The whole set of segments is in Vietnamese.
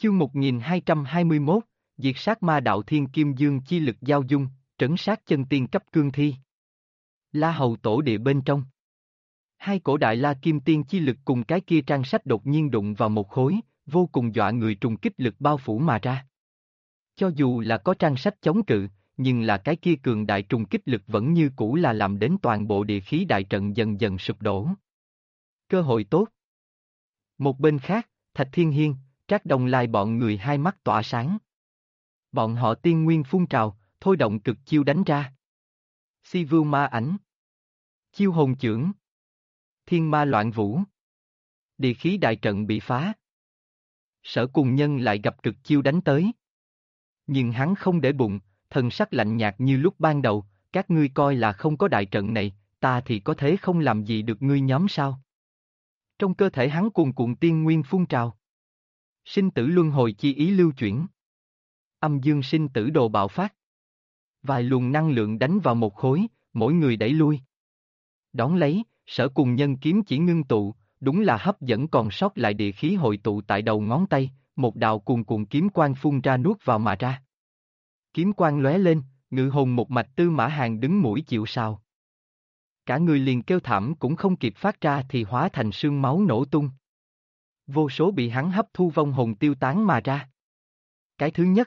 Chương 1221, diệt sát ma đạo thiên kim dương chi lực giao dung, trấn sát chân tiên cấp cương thi. La Hầu tổ địa bên trong. Hai cổ đại la kim tiên chi lực cùng cái kia trang sách đột nhiên đụng vào một khối, vô cùng dọa người trùng kích lực bao phủ mà ra. Cho dù là có trang sách chống cự, nhưng là cái kia cường đại trùng kích lực vẫn như cũ là làm đến toàn bộ địa khí đại trận dần dần sụp đổ. Cơ hội tốt. Một bên khác, Thạch Thiên Hiên, Trác Đồng Lai bọn người hai mắt tỏa sáng. Bọn họ tiên nguyên phun trào, thôi động cực chiêu đánh ra. Si Vưu Ma Ảnh, Chiêu Hồn Chưởng, Thiên Ma Loạn Vũ. Địa khí đại trận bị phá. Sở Cùng Nhân lại gặp cực chiêu đánh tới. Nhưng hắn không để bụng, thần sắc lạnh nhạt như lúc ban đầu, các ngươi coi là không có đại trận này, ta thì có thế không làm gì được ngươi nhóm sao? Trong cơ thể hắn cuồn cuộn tiên nguyên phun trào. Sinh tử luân hồi chi ý lưu chuyển. Âm dương sinh tử đồ bạo phát. Vài luồng năng lượng đánh vào một khối, mỗi người đẩy lui. Đón lấy, Sở Cùng Nhân kiếm chỉ ngưng tụ, đúng là hấp dẫn còn sót lại địa khí hội tụ tại đầu ngón tay, một đạo cuồn cuộn kiếm quang phun ra nuốt vào mà ra. Kiếm quang lóe lên, ngự hồn một mạch Tư Mã Hàng đứng mũi chịu sào. Cả người liền kêu thảm cũng không kịp phát ra thì hóa thành sương máu nổ tung. Vô số bị hắn hấp thu vong hồn tiêu tán mà ra. Cái thứ nhất.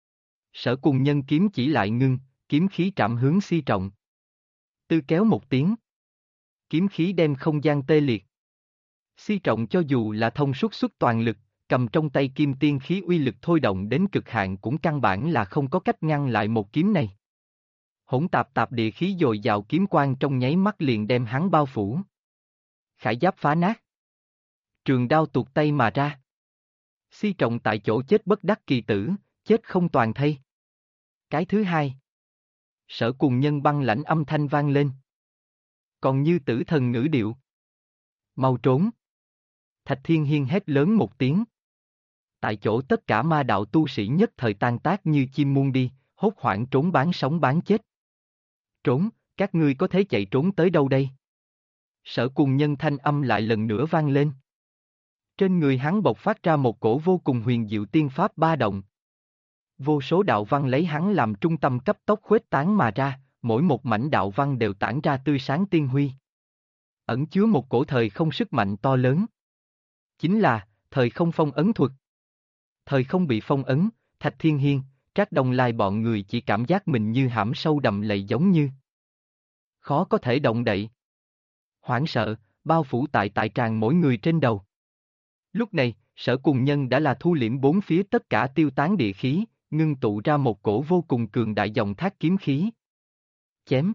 Sở Cùng Nhân kiếm chỉ lại ngưng, kiếm khí trảm hướng Si Trọng. Tư kéo một tiếng. Kiếm khí đem không gian tê liệt. Si Trọng cho dù là thông xuất toàn lực, cầm trong tay kim tiên khí uy lực thôi động đến cực hạn cũng căn bản là không có cách ngăn lại một kiếm này. Hỗn tạp tạp địa khí dồi dào kiếm quang trong nháy mắt liền đem hắn bao phủ. Khải giáp phá nát. Trường đao tuột tay mà ra. Si Trọng tại chỗ chết bất đắc kỳ tử, chết không toàn thây. Cái thứ hai. Sở Cùng Nhân băng lãnh âm thanh vang lên. Còn như tử thần ngữ điệu. Mau trốn. Thạch Thiên Hiên hét lớn một tiếng. Tại chỗ tất cả ma đạo tu sĩ nhất thời tan tác như chim muôn đi, hốt hoảng trốn bán sống bán chết. Trốn, các ngươi có thể chạy trốn tới đâu đây? Sở Cùng Nhân thanh âm lại lần nữa vang lên. Trên người hắn bộc phát ra một cổ vô cùng huyền diệu tiên pháp ba động. Vô số đạo văn lấy hắn làm trung tâm cấp tốc khuếch tán mà ra, mỗi một mảnh đạo văn đều tản ra tươi sáng tiên huy. Ẩn chứa một cổ thời không sức mạnh to lớn. Chính là, thời không phong ấn thuật. Thời không bị phong ấn, Thạch Thiên Hiên, Trác Đồng Lai bọn người chỉ cảm giác mình như hãm sâu đầm lầy giống như. Khó có thể động đậy. Hoảng sợ, bao phủ tại tràn mỗi người trên đầu. Lúc này, Sở Cùng Nhân đã là thu liễm bốn phía tất cả tiêu tán địa khí, ngưng tụ ra một cổ vô cùng cường đại dòng thác kiếm khí. Chém.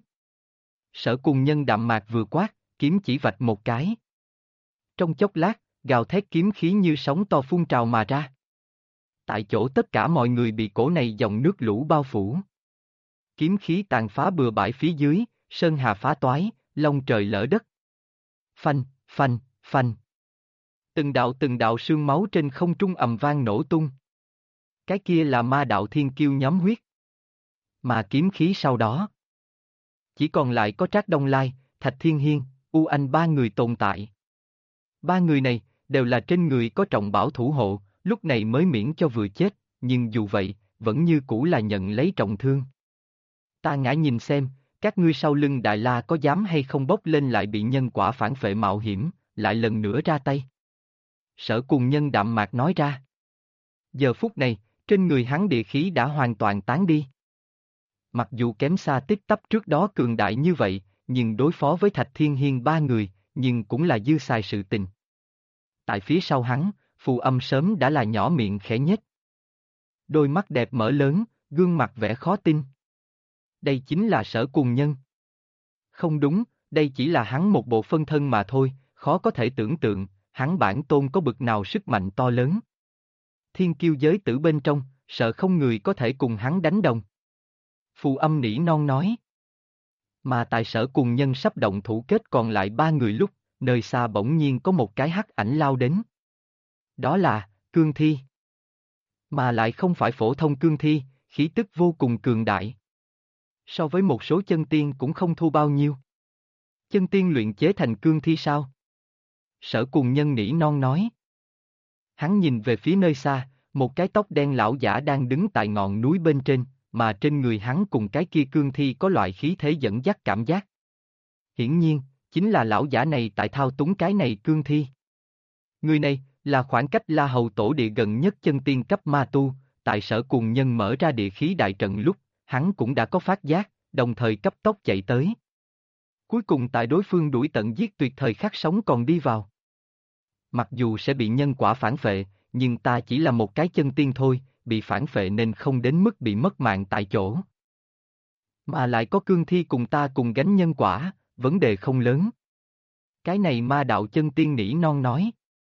Sở Cùng Nhân đạm mạc vừa quát, kiếm chỉ vạch một cái. Trong chốc lát, gào thét kiếm khí như sóng to phun trào mà ra. Tại chỗ tất cả mọi người bị cổ này dòng nước lũ bao phủ. Kiếm khí tàn phá bừa bãi phía dưới, sơn hà phá toái, long trời lỡ đất. Phanh, phanh, phanh. Từng đạo sương máu trên không trung ầm vang nổ tung. Cái kia là ma đạo thiên kiêu nhóm huyết. Mà kiếm khí sau đó. Chỉ còn lại có Trác Đông Lai, Thạch Thiên Hiên, U Anh ba người tồn tại. Ba người này, đều là trên người có trọng bảo thủ hộ, lúc này mới miễn cho vừa chết, nhưng dù vậy, vẫn như cũ là nhận lấy trọng thương. Ta ngã nhìn xem, các ngươi sau lưng Đại La có dám hay không bốc lên lại bị nhân quả phản phệ mạo hiểm, lại lần nữa ra tay. Sở Cùng Nhân đạm mạc nói ra. Giờ phút này, trên người hắn địa khí đã hoàn toàn tán đi. Mặc dù kém xa tích tắp trước đó cường đại như vậy, nhưng đối phó với Thạch Thiên Hiên ba người, nhưng cũng là dư xài sự tình. Tại phía sau hắn, Phù Âm sớm đã là nhỏ miệng khẽ nhếch. Đôi mắt đẹp mở lớn, gương mặt vẻ khó tin. Đây chính là Sở Cùng Nhân. Không đúng, đây chỉ là hắn một bộ phân thân mà thôi, khó có thể tưởng tượng, hắn bản tôn có bực nào sức mạnh to lớn. Thiên kiêu giới tử bên trong, sợ không người có thể cùng hắn đánh đồng. Phù Âm nỉ non nói. Mà tại Sở Cùng Nhân sắp động thủ kết còn lại ba người lúc, nơi xa bỗng nhiên có một cái hắc ảnh lao đến. Đó là, cương thi. Mà lại không phải phổ thông cương thi, khí tức vô cùng cường đại. So với một số chân tiên cũng không thua bao nhiêu. Chân tiên luyện chế thành cương thi sao? Sở Cùng Nhân nỉ non nói. Hắn nhìn về phía nơi xa, Một cái tóc đen lão giả đang đứng tại ngọn núi bên trên, mà trên người hắn cùng cái kia cương thi có loại khí thế dẫn dắt cảm giác. Hiển nhiên, chính là lão giả này tại thao túng cái này cương thi. Người này, là khoảng cách La Hầu Tổ Địa gần nhất chân tiên cấp ma tu, tại Sở Cùng Nhân mở ra địa khí đại trận lúc, hắn cũng đã có phát giác, đồng thời cấp tốc chạy tới. Cuối cùng tại đối phương đuổi tận giết tuyệt thời khắc sống còn đi vào. Mặc dù sẽ bị nhân quả phản phệ, nhưng ta chỉ là một cái chân tiên thôi, bị phản phệ nên không đến mức bị mất mạng tại chỗ. Mà lại có cương thi cùng ta cùng gánh nhân quả, vấn đề không lớn. Cái này ma đạo chân tiên nỉ non nói.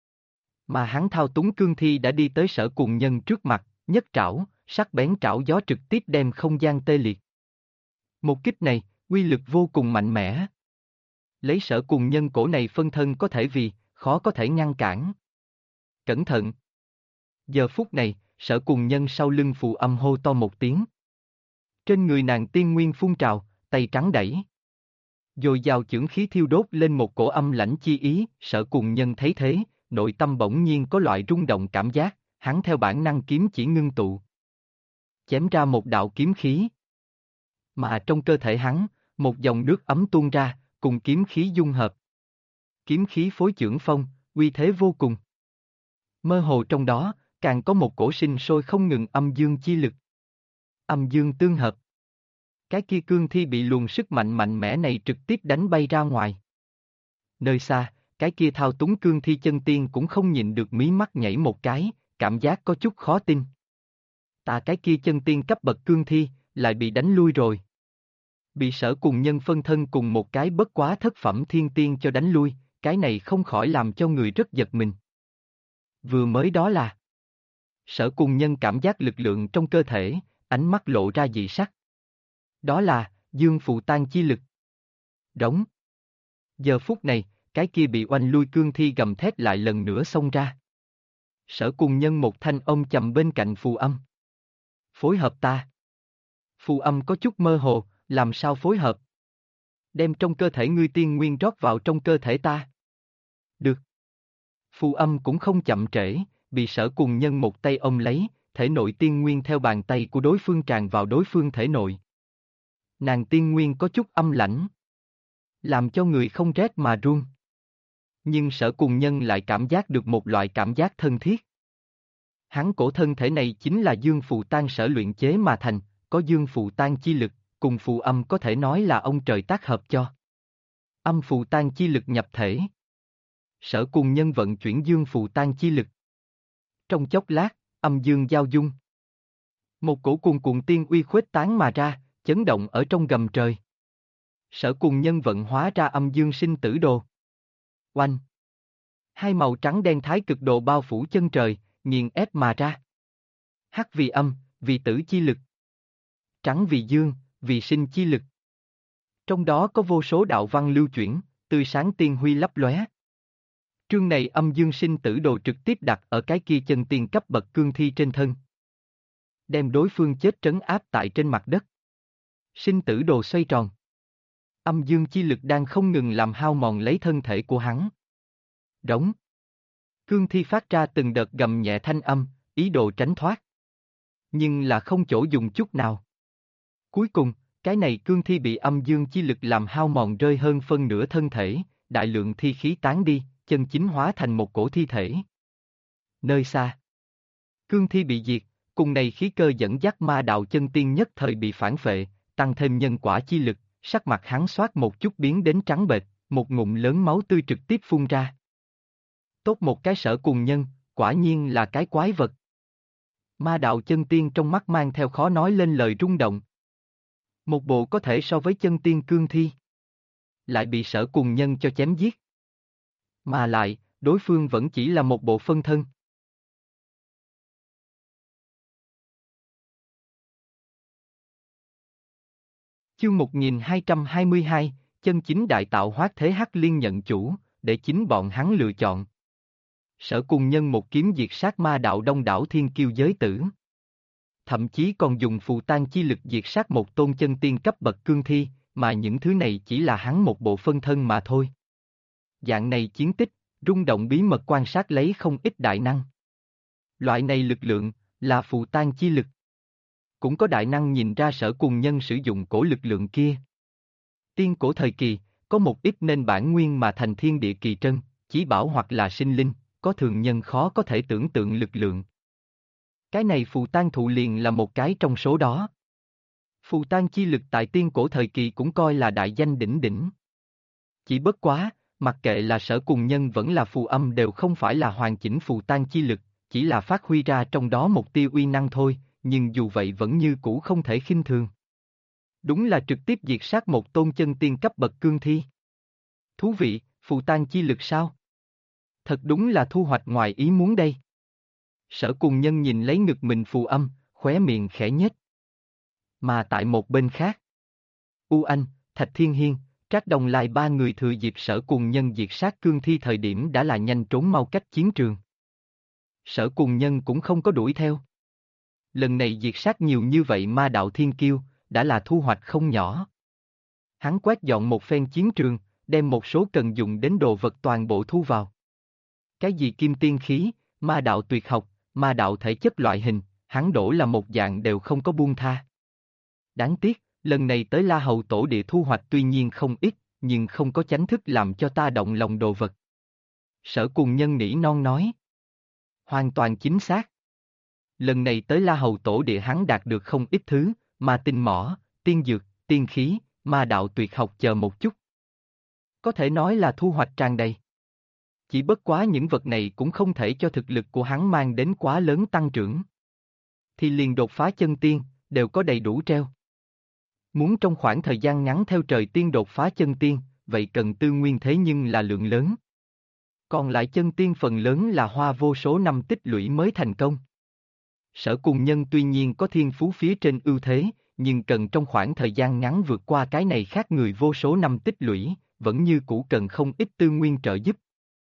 Mà hắn thao túng cương thi đã đi tới Sở Cùng Nhân trước mặt, nhất trảo, sắc bén trảo gió trực tiếp đem không gian tê liệt. Một kích này, uy lực vô cùng mạnh mẽ. Lấy Sở Cùng Nhân cổ này phân thân có thể vì, khó có thể ngăn cản. Cẩn thận! Giờ phút này, Sở Cùng Nhân sau lưng Phù Âm hô to một tiếng. Trên người nàng tiên nguyên phun trào, tay trắng đẩy. Dồi dào chưởng khí thiêu đốt lên một cổ âm lãnh chi ý, Sở Cùng Nhân thấy thế, nội tâm bỗng nhiên có loại rung động cảm giác, hắn theo bản năng kiếm chỉ ngưng tụ. Chém ra một đạo kiếm khí. Mà trong cơ thể hắn, một dòng nước ấm tuôn ra, cùng kiếm khí dung hợp. Kiếm khí phối chưởng phong, uy thế vô cùng. Mơ hồ trong đó, càng có một cổ sinh sôi không ngừng âm dương chi lực. Âm dương tương hợp. Cái kia cương thi bị luồng sức mạnh mạnh mẽ này trực tiếp đánh bay ra ngoài. Nơi xa, cái kia thao túng cương thi chân tiên cũng không nhịn được mí mắt nhảy một cái, cảm giác có chút khó tin. Ta cái kia chân tiên cấp bậc cương thi, lại bị đánh lui rồi. Bị Sở Cùng Nhân phân thân cùng một cái bất quá thất phẩm thiên tiên cho đánh lui, cái này không khỏi làm cho người rất giật mình. Vừa mới đó là Sở Cùng Nhân cảm giác lực lượng trong cơ thể, ánh mắt lộ ra dị sắc. Đó là dương phù tan chi lực. Đóng. Giờ phút này, cái kia bị oanh lui cương thi gầm thét lại lần nữa xông ra. Sở Cùng Nhân một thanh âm trầm bên cạnh Phù Âm. Phối hợp ta. Phù Âm có chút mơ hồ, làm sao phối hợp? Đem trong cơ thể ngươi tiên nguyên rót vào trong cơ thể ta. Được. Phù Âm cũng không chậm trễ, bị Sở Cùng Nhân một tay ôm lấy, thể nội tiên nguyên theo bàn tay của đối phương tràn vào đối phương thể nội. Nàng tiên nguyên có chút âm lãnh, làm cho người không rét mà run. Nhưng Sở Cùng Nhân lại cảm giác được một loại cảm giác thân thiết. Hắn cổ thân thể này chính là dương phù tan sở luyện chế mà thành, có dương phù tan chi lực, cùng Phù Âm có thể nói là ông trời tác hợp cho. Âm phù tan chi lực nhập thể. Sở Cùng Nhân vận chuyển dương phù tan chi lực. Trong chốc lát, âm dương giao dung. Một cổ cuồn cuộn tiên uy khuếch tán mà ra, chấn động ở trong gầm trời. Sở Cùng Nhân vận hóa ra âm dương sinh tử đồ. Oanh! Hai màu trắng đen thái cực độ bao phủ chân trời, nghiền ép mà ra. Hắc vì âm, vì tử chi lực. Trắng vì dương, vì sinh chi lực. Trong đó có vô số đạo văn lưu chuyển, tươi sáng tiên huy lấp lóe. Chương này âm dương sinh tử đồ trực tiếp đặt ở cái kia chân tiên cấp bậc cương thi trên thân. Đem đối phương chết trấn áp tại trên mặt đất. Sinh tử đồ xoay tròn. Âm dương chi lực đang không ngừng làm hao mòn lấy thân thể của hắn. Đóng. Cương thi phát ra từng đợt gầm nhẹ thanh âm, ý đồ tránh thoát. Nhưng là không chỗ dùng chút nào. Cuối cùng, cái này cương thi bị âm dương chi lực làm hao mòn rơi hơn phân nửa thân thể, đại lượng thi khí tán đi, chân chính hóa thành một cổ thi thể. Nơi xa, cương thi bị diệt, cùng này khí cơ dẫn dắt ma đạo chân tiên nhất thời bị phản phệ, tăng thêm nhân quả chi lực, sắc mặt hắn xoát một chút biến đến trắng bệch, một ngụm lớn máu tươi trực tiếp phun ra. Tốt một cái Sở Cùng Nhân, quả nhiên là cái quái vật. Ma đạo chân tiên trong mắt mang theo khó nói lên lời rung động. Một bộ có thể so với chân tiên cương thi. Lại bị Sở Cùng Nhân cho chém giết. Mà lại, đối phương vẫn chỉ là một bộ phân thân. Chương 1222, chân chính đại tạo hóa thế Hắc Liên nhận chủ, để chính bọn hắn lựa chọn. Sở Cùng Nhân một kiếm diệt sát ma đạo đông đảo thiên kiêu giới tử. Thậm chí còn dùng phù tan chi lực diệt sát một tôn chân tiên cấp bậc cương thi, mà những thứ này chỉ là hắn một bộ phân thân mà thôi. Dạng này chiến tích, rung động bí mật quan sát lấy không ít đại năng. Loại này lực lượng, là phù tang chi lực. Cũng có đại năng nhìn ra Sở Cùng Nhân sử dụng cổ lực lượng kia. Tiên cổ thời kỳ, có một ít nên bản nguyên mà thành thiên địa kỳ trân, chí bảo hoặc là sinh linh, có thường nhân khó có thể tưởng tượng lực lượng. Cái này phù tang thụ liền là một cái trong số đó. Phù tang chi lực tại tiên cổ thời kỳ cũng coi là đại danh đỉnh đỉnh. Chỉ bất quá, mặc kệ là Sở Cùng Nhân vẫn là phù âm đều không phải là hoàn chỉnh phù tang chi lực, chỉ là phát huy ra trong đó một tia uy năng thôi, nhưng dù vậy vẫn như cũ không thể khinh thường. Đúng là trực tiếp diệt sát một tôn chân tiên cấp bậc cương thi. Thú vị, phù tang chi lực sao? Thật đúng là thu hoạch ngoài ý muốn đây. Sở Cùng Nhân nhìn lấy ngực mình phù âm, khóe miệng khẽ nhếch. Mà tại một bên khác, U Anh, Thạch Thiên Hiên, Trác Đồng Lai ba người thừa dịp Sở Cùng Nhân diệt sát cương thi thời điểm đã là nhanh trốn mau cách chiến trường. Sở Cùng Nhân cũng không có đuổi theo. Lần này diệt sát nhiều như vậy ma đạo thiên kiêu, đã là thu hoạch không nhỏ. Hắn quét dọn một phen chiến trường, đem một số cần dùng đến đồ vật toàn bộ thu vào. Cái gì kim tiên khí, ma đạo tuyệt học, ma đạo thể chất loại hình, hắn đổ là một dạng đều không có buông tha. Đáng tiếc, lần này tới La Hầu Tổ Địa thu hoạch tuy nhiên không ít, nhưng không có chánh thức làm cho ta động lòng đồ vật. Sở Cùng Nhân nỉ non nói. Hoàn toàn chính xác. Lần này tới La Hầu Tổ Địa hắn đạt được không ít thứ, ma tinh mỏ, tiên dược, tiên khí, ma đạo tuyệt học chờ một chút. Có thể nói là thu hoạch tràn đầy. Chỉ bất quá những vật này cũng không thể cho thực lực của hắn mang đến quá lớn tăng trưởng. Thì liền đột phá chân tiên, đều có đầy đủ treo. Muốn trong khoảng thời gian ngắn theo trời tiên đột phá chân tiên, vậy cần tư nguyên thế nhưng là lượng lớn. Còn lại chân tiên phần lớn là hoa vô số năm tích lũy mới thành công. Sở Cùng Nhân tuy nhiên có thiên phú phía trên ưu thế, nhưng cần trong khoảng thời gian ngắn vượt qua cái này khác người vô số năm tích lũy, vẫn như cũ cần không ít tư nguyên trợ giúp.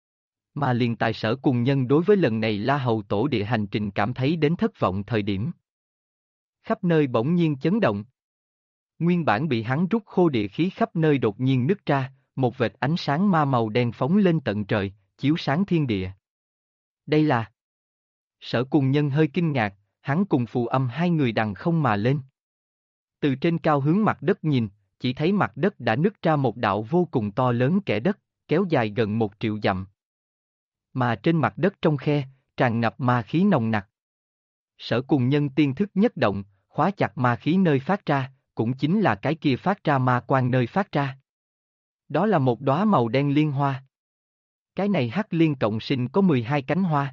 Mà liền tại Sở Cùng Nhân đối với lần này La Hầu Tổ Địa hành trình cảm thấy đến thất vọng thời điểm. Khắp nơi bỗng nhiên chấn động. Nguyên bản bị hắn rút khô địa khí khắp nơi đột nhiên nứt ra, một vệt ánh sáng ma màu đen phóng lên tận trời, chiếu sáng thiên địa. Đây là... Sở Cùng Nhân hơi kinh ngạc, hắn cùng phù âm hai người đằng không mà lên. Từ trên cao hướng mặt đất nhìn, chỉ thấy mặt đất đã nứt ra một đạo vô cùng to lớn kẽ đất, kéo dài gần 1 triệu dặm. Mà trên mặt đất trong khe, tràn ngập ma khí nồng nặc. Sở Cùng Nhân tiên thức nhất động, khóa chặt ma khí nơi phát ra, cũng chính là cái kia phát ra ma quang nơi phát ra. Đó là một đóa màu đen liên hoa. Cái này hắc liên cộng sinh có 12 cánh hoa.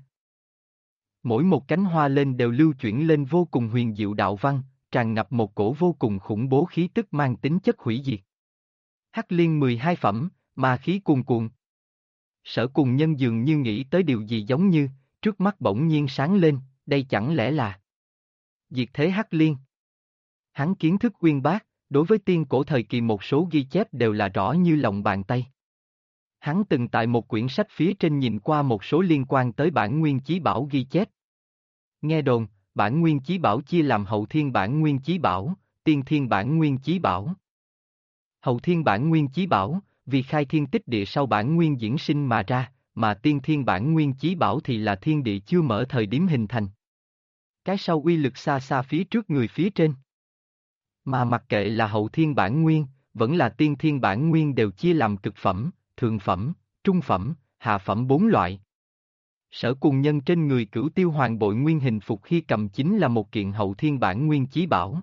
Mỗi một cánh hoa lên đều lưu chuyển lên vô cùng huyền diệu đạo văn, tràn ngập một cổ vô cùng khủng bố khí tức mang tính chất hủy diệt. Hắc liên 12 phẩm, ma khí cuồn cuộn. Sở Cùng Nhân dường như nghĩ tới điều gì giống như, trước mắt bỗng nhiên sáng lên, đây chẳng lẽ là diệt thế hắc liên. Hắn kiến thức uyên bác, đối với tiên cổ thời kỳ một số ghi chép đều là rõ như lòng bàn tay. Hắn từng tại một quyển sách phía trên nhìn qua một số liên quan tới bản nguyên chí bảo ghi chép. Nghe đồn, bản nguyên chí bảo chia làm hậu thiên bản nguyên chí bảo, tiên thiên bản nguyên chí bảo. Hậu thiên bản nguyên chí bảo, vì khai thiên tích địa sau bản nguyên diễn sinh mà ra, mà tiên thiên bản nguyên chí bảo thì là thiên địa chưa mở thời điểm hình thành. Cái sau uy lực xa xa phía trước người phía trên. Mà mặc kệ là hậu thiên bản nguyên, vẫn là tiên thiên bản nguyên đều chia làm cực phẩm, thượng phẩm, trung phẩm, hạ phẩm 4 loại. Sở Cùng Nhân trên người Cửu Tiêu Hoàng bội nguyên hình phục khi cầm chính là một kiện hậu thiên bản nguyên chí bảo.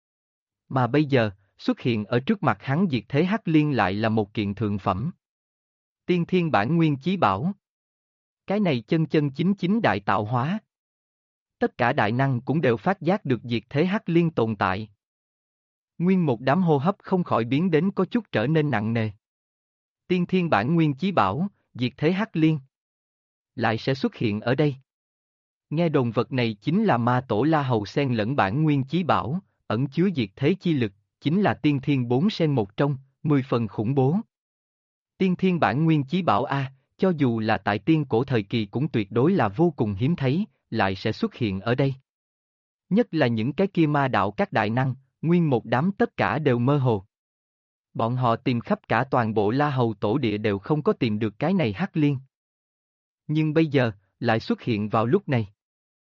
Mà bây giờ, xuất hiện ở trước mặt hắn diệt thế hắc liên lại là một kiện thượng phẩm. Tiên thiên bản nguyên chí bảo. Cái này chân chân chính chính đại tạo hóa. Tất cả đại năng cũng đều phát giác được diệt thế hắc liên tồn tại. Nguyên một đám hô hấp không khỏi biến đến có chút trở nên nặng nề. Tiên thiên bản nguyên chí bảo, diệt thế hắc liên. Lại sẽ xuất hiện ở đây. Nghe đồn vật này chính là ma tổ La Hầu xen lẫn bản nguyên chí bảo, ẩn chứa diệt thế chi lực, chính là tiên thiên 4 sen một trong, 10 phần khủng bố. Tiên thiên bản nguyên chí bảo A, cho dù là tại tiên cổ thời kỳ cũng tuyệt đối là vô cùng hiếm thấy, lại sẽ xuất hiện ở đây. Nhất là những cái kia ma đạo các đại năng, nguyên một đám tất cả đều mơ hồ. Bọn họ tìm khắp cả toàn bộ La Hầu Tổ Địa đều không có tìm được cái này hắc liên. Nhưng bây giờ, lại xuất hiện vào lúc này.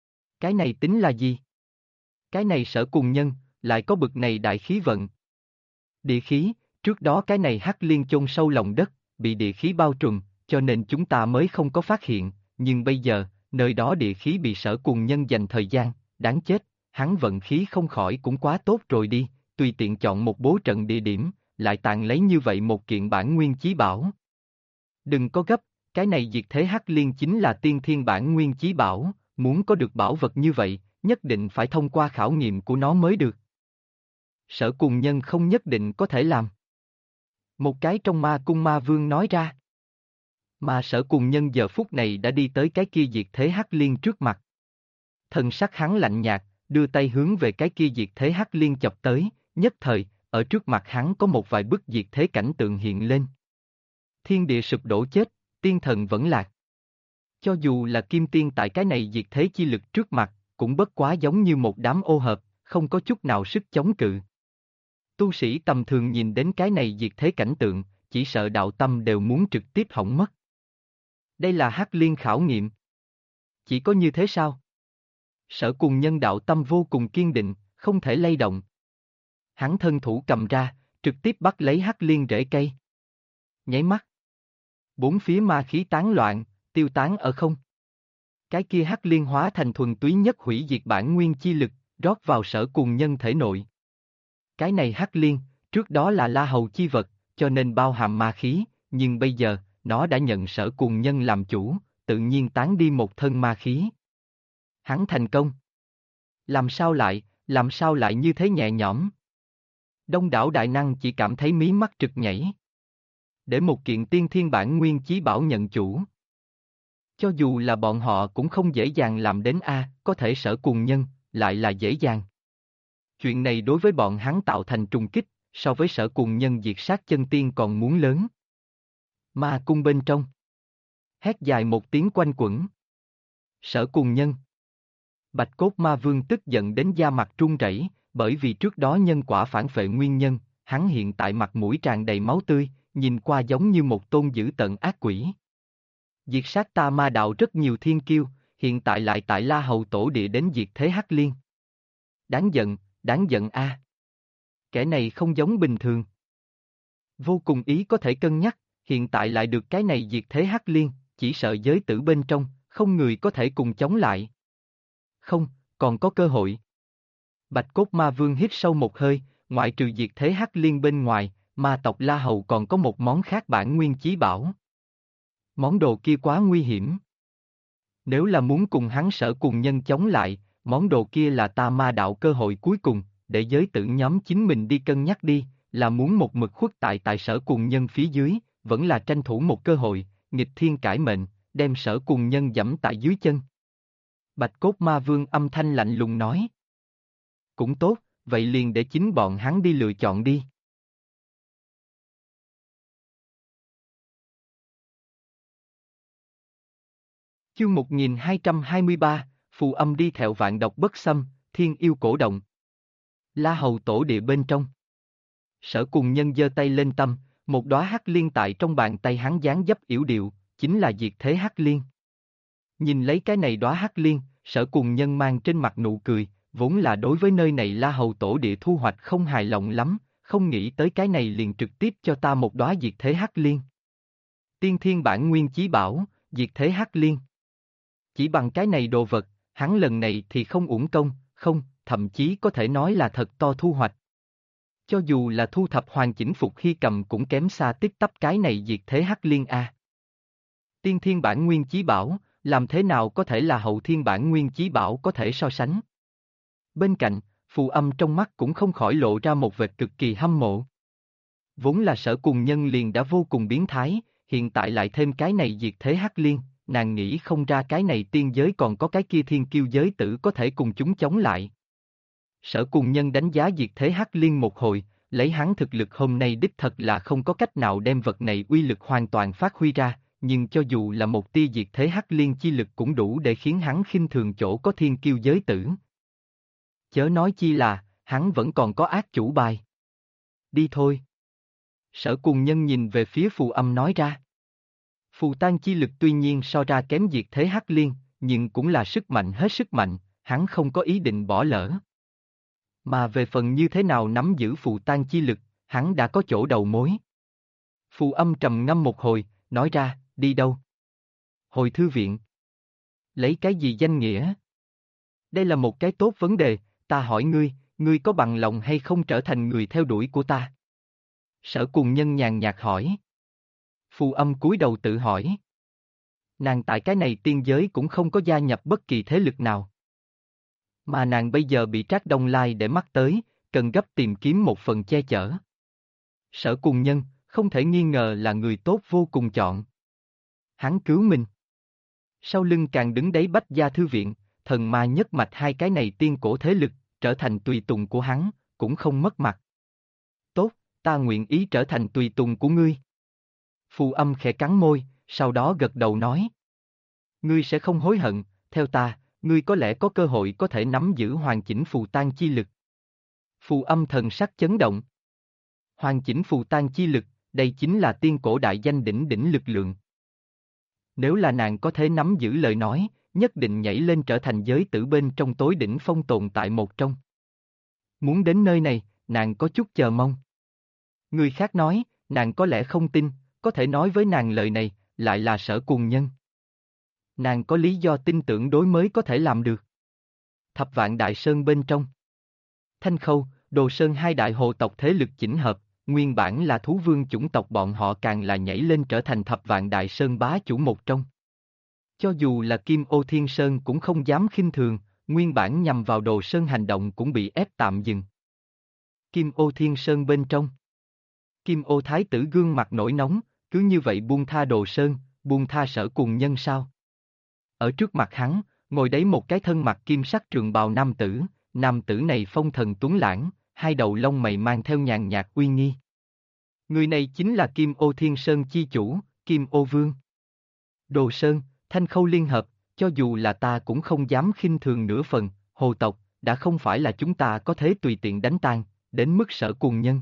Cái này tính là gì? Cái này Sở Cùng Nhân, lại có bực này đại khí vận. Địa khí, trước đó cái này hắc liên chôn sâu lòng đất, bị địa khí bao trùm, cho nên chúng ta mới không có phát hiện, nhưng bây giờ, nơi đó địa khí bị Sở Cùng Nhân dành thời gian, đáng chết, hắn vận khí không khỏi cũng quá tốt rồi đi, tùy tiện chọn một bố trận địa điểm, lại tàn lấy như vậy một kiện bản nguyên chí bảo. Đừng có gấp, cái này diệt thế hắc liên chính là tiên thiên bản nguyên chí bảo, muốn có được bảo vật như vậy, nhất định phải thông qua khảo nghiệm của nó mới được. Sở Cùng Nhân không nhất định có thể làm. Một cái trong ma cung ma vương nói ra. Mà Sở Cùng Nhân giờ phút này đã đi tới cái kia diệt thế hắc liên trước mặt. Thần sắc hắn lạnh nhạt, đưa tay hướng về cái kia diệt thế hắc liên chập tới, nhất thời, ở trước mặt hắn có một vài bức diệt thế cảnh tượng hiện lên. Thiên địa sụp đổ chết, tiên thần vẫn lạc. Cho dù là kim tiên tại cái này diệt thế chi lực trước mặt, cũng bất quá giống như một đám ô hợp, không có chút nào sức chống cự. Tu sĩ tầm thường nhìn đến cái này diệt thế cảnh tượng, chỉ sợ đạo tâm đều muốn trực tiếp hỏng mất. Đây là hắc liên khảo nghiệm. Chỉ có như thế sao? Sở Cùng Nhân đạo tâm vô cùng kiên định, không thể lay động. Hắn thân thủ cầm ra, trực tiếp bắt lấy hắc liên rễ cây. Nháy mắt. Bốn phía ma khí tán loạn, tiêu tán ở không. Cái kia hắc liên hóa thành thuần túy nhất hủy diệt bản nguyên chi lực, rót vào Sở Cùng Nhân thể nội. Cái này hắc liên, trước đó là La Hầu chi vật, cho nên bao hàm ma khí, nhưng bây giờ, nó đã nhận Sở Cùng Nhân làm chủ, tự nhiên tán đi một thân ma khí. Hắn thành công. Làm sao lại như thế nhẹ nhõm? Đông đảo đại năng chỉ cảm thấy mí mắt trực nhảy. Để một kiện tiên thiên bản nguyên chí bảo nhận chủ. Cho dù là bọn họ cũng không dễ dàng làm đến có thể Sở Cùng Nhân, lại là dễ dàng. Chuyện này đối với bọn hắn tạo thành trùng kích, so với Sở Cùng Nhân diệt sát chân tiên còn muốn lớn. Ma cung bên trong. Hét dài một tiếng quanh quẩn. Sở Cùng Nhân. Bạch Cốt Ma Vương tức giận đến da mặt run rẩy, bởi vì trước đó nhân quả phản phệ nguyên nhân, hắn hiện tại mặt mũi tràn đầy máu tươi, nhìn qua giống như một tôn dữ tợn ác quỷ. Diệt sát ta ma đạo rất nhiều thiên kiêu, hiện tại lại tại La Hầu tổ địa đến diệt thế hắc liên. Đáng giận a. Kẻ này không giống bình thường. Vô cùng ý có thể cân nhắc, hiện tại lại được cái này diệt thế hắc liên, chỉ sợ giới tử bên trong, không người có thể cùng chống lại. Không, còn có cơ hội. Bạch Cốt Ma Vương hít sâu một hơi, ngoại trừ diệt thế hắc liên bên ngoài, ma tộc La Hầu còn có một món khác bản nguyên chí bảo. Món đồ kia quá nguy hiểm. Nếu là muốn cùng hắn Sở Cùng Nhân chống lại, món đồ kia là ta ma đạo cơ hội cuối cùng, để giới tử nhóm chính mình đi cân nhắc đi, là muốn một mực khuất tại Sở Cùng Nhân phía dưới, vẫn là tranh thủ một cơ hội, nghịch thiên cải mệnh, đem Sở Cùng Nhân giẫm tại dưới chân. Bạch Cốt Ma Vương âm thanh lạnh lùng nói. Cũng tốt, vậy liền để chính bọn hắn đi lựa chọn đi. Chương 1223, Phù Âm đi theo vạn độc bất xâm, thiên yêu cổ động. La Hầu tổ địa bên trong. Sở Cùng Nhân giơ tay lên tâm, một đóa hắc liên tại trong bàn tay hắn dáng dấp yểu điệu, chính là diệt thế hắc liên. Nhìn lấy cái này đóa hắc liên, Sở Cùng Nhân mang trên mặt nụ cười, vốn là đối với nơi này La Hầu tổ địa thu hoạch không hài lòng lắm, không nghĩ tới cái này liền trực tiếp cho ta một đóa diệt thế hắc liên. Tiên thiên bản nguyên chí bảo, diệt thế hắc liên. Chỉ bằng cái này đồ vật, hắn lần này thì không uổng công, không, thậm chí có thể nói là thật to thu hoạch. Cho dù là thu thập hoàn chỉnh Phục Hy Cầm cũng kém xa tích tắp cái này diệt thế hắc liên a. Tiên thiên bản nguyên chí bảo, làm thế nào có thể là hậu thiên bản nguyên chí bảo có thể so sánh. Bên cạnh, Phù Âm trong mắt cũng không khỏi lộ ra một vệt cực kỳ hâm mộ. Vốn là Sở Cùng Nhân liền đã vô cùng biến thái, hiện tại lại thêm cái này diệt thế hắc liên, nàng nghĩ không ra cái này tiên giới còn có cái kia thiên kiêu giới tử có thể cùng chúng chống lại. Sở Cùng Nhân đánh giá diệt thế hắc liên một hồi, lấy hắn thực lực hôm nay đích thật là không có cách nào đem vật này uy lực hoàn toàn phát huy ra, nhưng cho dù là một tia diệt thế hắc liên chi lực cũng đủ để khiến hắn khinh thường chỗ có thiên kiêu giới tử. Chớ nói chi là, hắn vẫn còn có ác chủ bài. Đi thôi. Sở Cùng Nhân nhìn về phía Phù Âm nói ra. Phù tan chi lực tuy nhiên so ra kém diệt thế hắc liên, nhưng cũng là sức mạnh hết sức mạnh, hắn không có ý định bỏ lỡ. Mà về phần như thế nào nắm giữ phù tang chi lực, hắn đã có chỗ đầu mối. Phù Âm trầm ngâm một hồi, nói ra, đi đâu? Hồi thư viện. Lấy cái gì danh nghĩa? Đây là một cái tốt vấn đề, ta hỏi ngươi có bằng lòng hay không trở thành người theo đuổi của ta? Sở Cùng Nhân nhàn nhạt hỏi. Phù Âm cúi đầu tự hỏi. Nàng tại cái này tiên giới cũng không có gia nhập bất kỳ thế lực nào. Mà nàng bây giờ bị Trác Đông Lai để mắt tới, cần gấp tìm kiếm một phần che chở. Sở Cùng Nhân, không thể nghi ngờ là người tốt vô cùng chọn. Hắn cứu mình. Sau lưng càng đứng đấy Bách Gia Thư Viện, thần ma nhất mạch hai cái này tiên cổ thế lực, trở thành tùy tùng của hắn, cũng không mất mặt. Tốt, ta nguyện ý trở thành tùy tùng của ngươi. Phù Âm khẽ cắn môi, sau đó gật đầu nói. Ngươi sẽ không hối hận, theo ta, ngươi có lẽ có cơ hội có thể nắm giữ hoàn chỉnh phù tang chi lực. Phù Âm thần sắc chấn động. Hoàn chỉnh phù tang chi lực, đây chính là tiên cổ đại danh đỉnh đỉnh lực lượng. Nếu là nàng có thể nắm giữ lời nói, nhất định nhảy lên trở thành giới tử bên trong tối đỉnh phong tồn tại một trong. Muốn đến nơi này, nàng có chút chờ mong. Người khác nói, nàng có lẽ không tin, có thể nói với nàng lời này, lại là Sở Cùng Nhân. Nàng có lý do tin tưởng đối mới có thể làm được. Thập Vạn Đại Sơn bên trong. Thanh Khâu, Đồ Sơn hai đại hồ tộc thế lực chỉnh hợp, nguyên bản là thú vương chủng tộc bọn họ càng là nhảy lên trở thành Thập Vạn Đại Sơn bá chủ một trong. Cho dù là Kim Ô Thiên Sơn cũng không dám khinh thường, nguyên bản nhằm vào Đồ Sơn hành động cũng bị ép tạm dừng. Kim Ô Thiên Sơn bên trong. Kim Ô Thái tử gương mặt nổi nóng, cứ như vậy buông tha Đồ Sơn, buông tha Sở Cùng Nhân sao? Ở trước mặt hắn, ngồi đấy một cái thân mặc kim sắc trường bào nam tử này phong thần tuấn lãng, hai đầu lông mày mang theo nhàn nhạt uy nghi. Người này chính là Kim Ô Thiên Sơn chi chủ, Kim Ô Vương. Đồ Sơn, Thanh Khâu liên hợp, cho dù là ta cũng không dám khinh thường nửa phần, hồ tộc, đã không phải là chúng ta có thể tùy tiện đánh tan, đến mức Sở Cùng Nhân.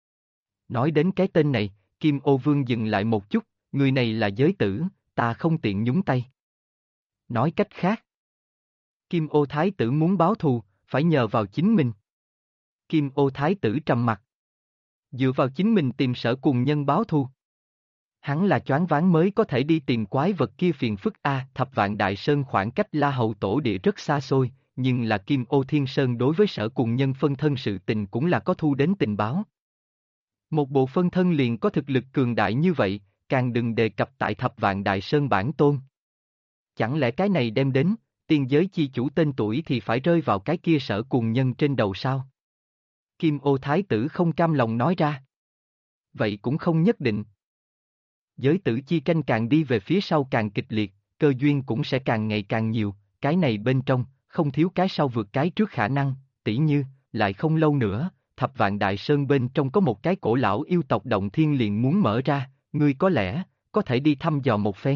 Nói đến cái tên này, Kim Ô Vương dừng lại một chút, người này là giới tử, ta không tiện nhúng tay. Nói cách khác, Kim Ô Thái tử muốn báo thù, phải nhờ vào chính mình. Kim Ô Thái tử trầm mặt. Dựa vào chính mình tìm Sở Cùng Nhân báo thù. Hắn là choáng váng mới có thể đi tìm quái vật kia phiền phức a. Thập Vạn Đại Sơn khoảng cách La Hầu Tổ Địa rất xa xôi, nhưng là Kim Ô Thiên Sơn đối với Sở Cùng Nhân phân thân sự tình cũng là có thu đến tình báo. Một bộ phân thân liền có thực lực cường đại như vậy, càng đừng đề cập tại Thập Vạn Đại Sơn bản tôn. Chẳng lẽ cái này đem đến, tiên giới chi chủ tên tuổi thì phải rơi vào cái kia Sở Cùng Nhân trên đầu sao? Kim Ô Thái tử không cam lòng nói ra. Vậy cũng không nhất định. Giới tử chi tranh càng đi về phía sau càng kịch liệt, cơ duyên cũng sẽ càng ngày càng nhiều, cái này bên trong, không thiếu cái sau vượt cái trước khả năng, tỉ như, lại không lâu nữa, Thập Vạn Đại Sơn bên trong có một cái cổ lão yêu tộc động thiên liền muốn mở ra, ngươi có lẽ, có thể đi thăm dò một phen.